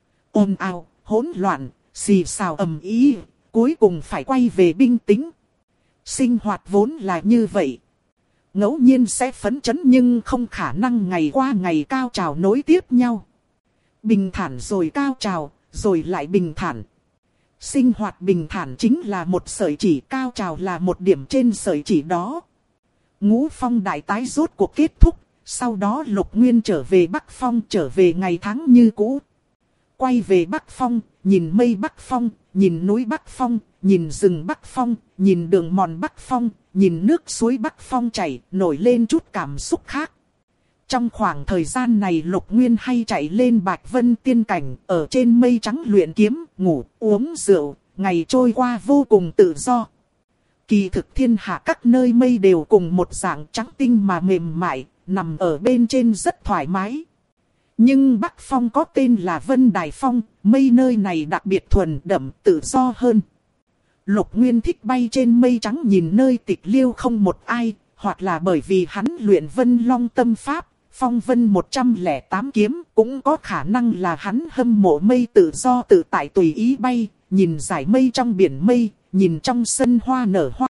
Ồn ào, hỗn loạn, xì xào ầm ĩ, cuối cùng phải quay về bình tĩnh. Sinh hoạt vốn là như vậy. Ngẫu nhiên sẽ phấn chấn nhưng không khả năng ngày qua ngày cao trào nối tiếp nhau. Bình thản rồi cao trào, rồi lại bình thản. Sinh hoạt bình thản chính là một sợi chỉ, cao trào là một điểm trên sợi chỉ đó. Ngũ Phong đại tái rốt cuộc kết thúc, sau đó Lục Nguyên trở về Bắc Phong, trở về ngày tháng như cũ. Quay về Bắc Phong, nhìn mây Bắc Phong, nhìn núi Bắc Phong, nhìn rừng Bắc Phong, nhìn đường mòn Bắc Phong, nhìn nước suối Bắc Phong chảy, nổi lên chút cảm xúc khác. Trong khoảng thời gian này Lục Nguyên hay chạy lên Bạch Vân Tiên Cảnh, ở trên mây trắng luyện kiếm, ngủ, uống rượu, ngày trôi qua vô cùng tự do. Kỳ thực thiên hạ các nơi mây đều cùng một dạng trắng tinh mà mềm mại, nằm ở bên trên rất thoải mái. Nhưng Bắc Phong có tên là Vân Đài Phong, mây nơi này đặc biệt thuần đậm, tự do hơn. Lục Nguyên thích bay trên mây trắng nhìn nơi tịch liêu không một ai, hoặc là bởi vì hắn luyện Vân Long Tâm Pháp, phong vân 108 kiếm, cũng có khả năng là hắn hâm mộ mây tự do tự tại tùy ý bay, nhìn dải mây trong biển mây, nhìn trong sân hoa nở hoa.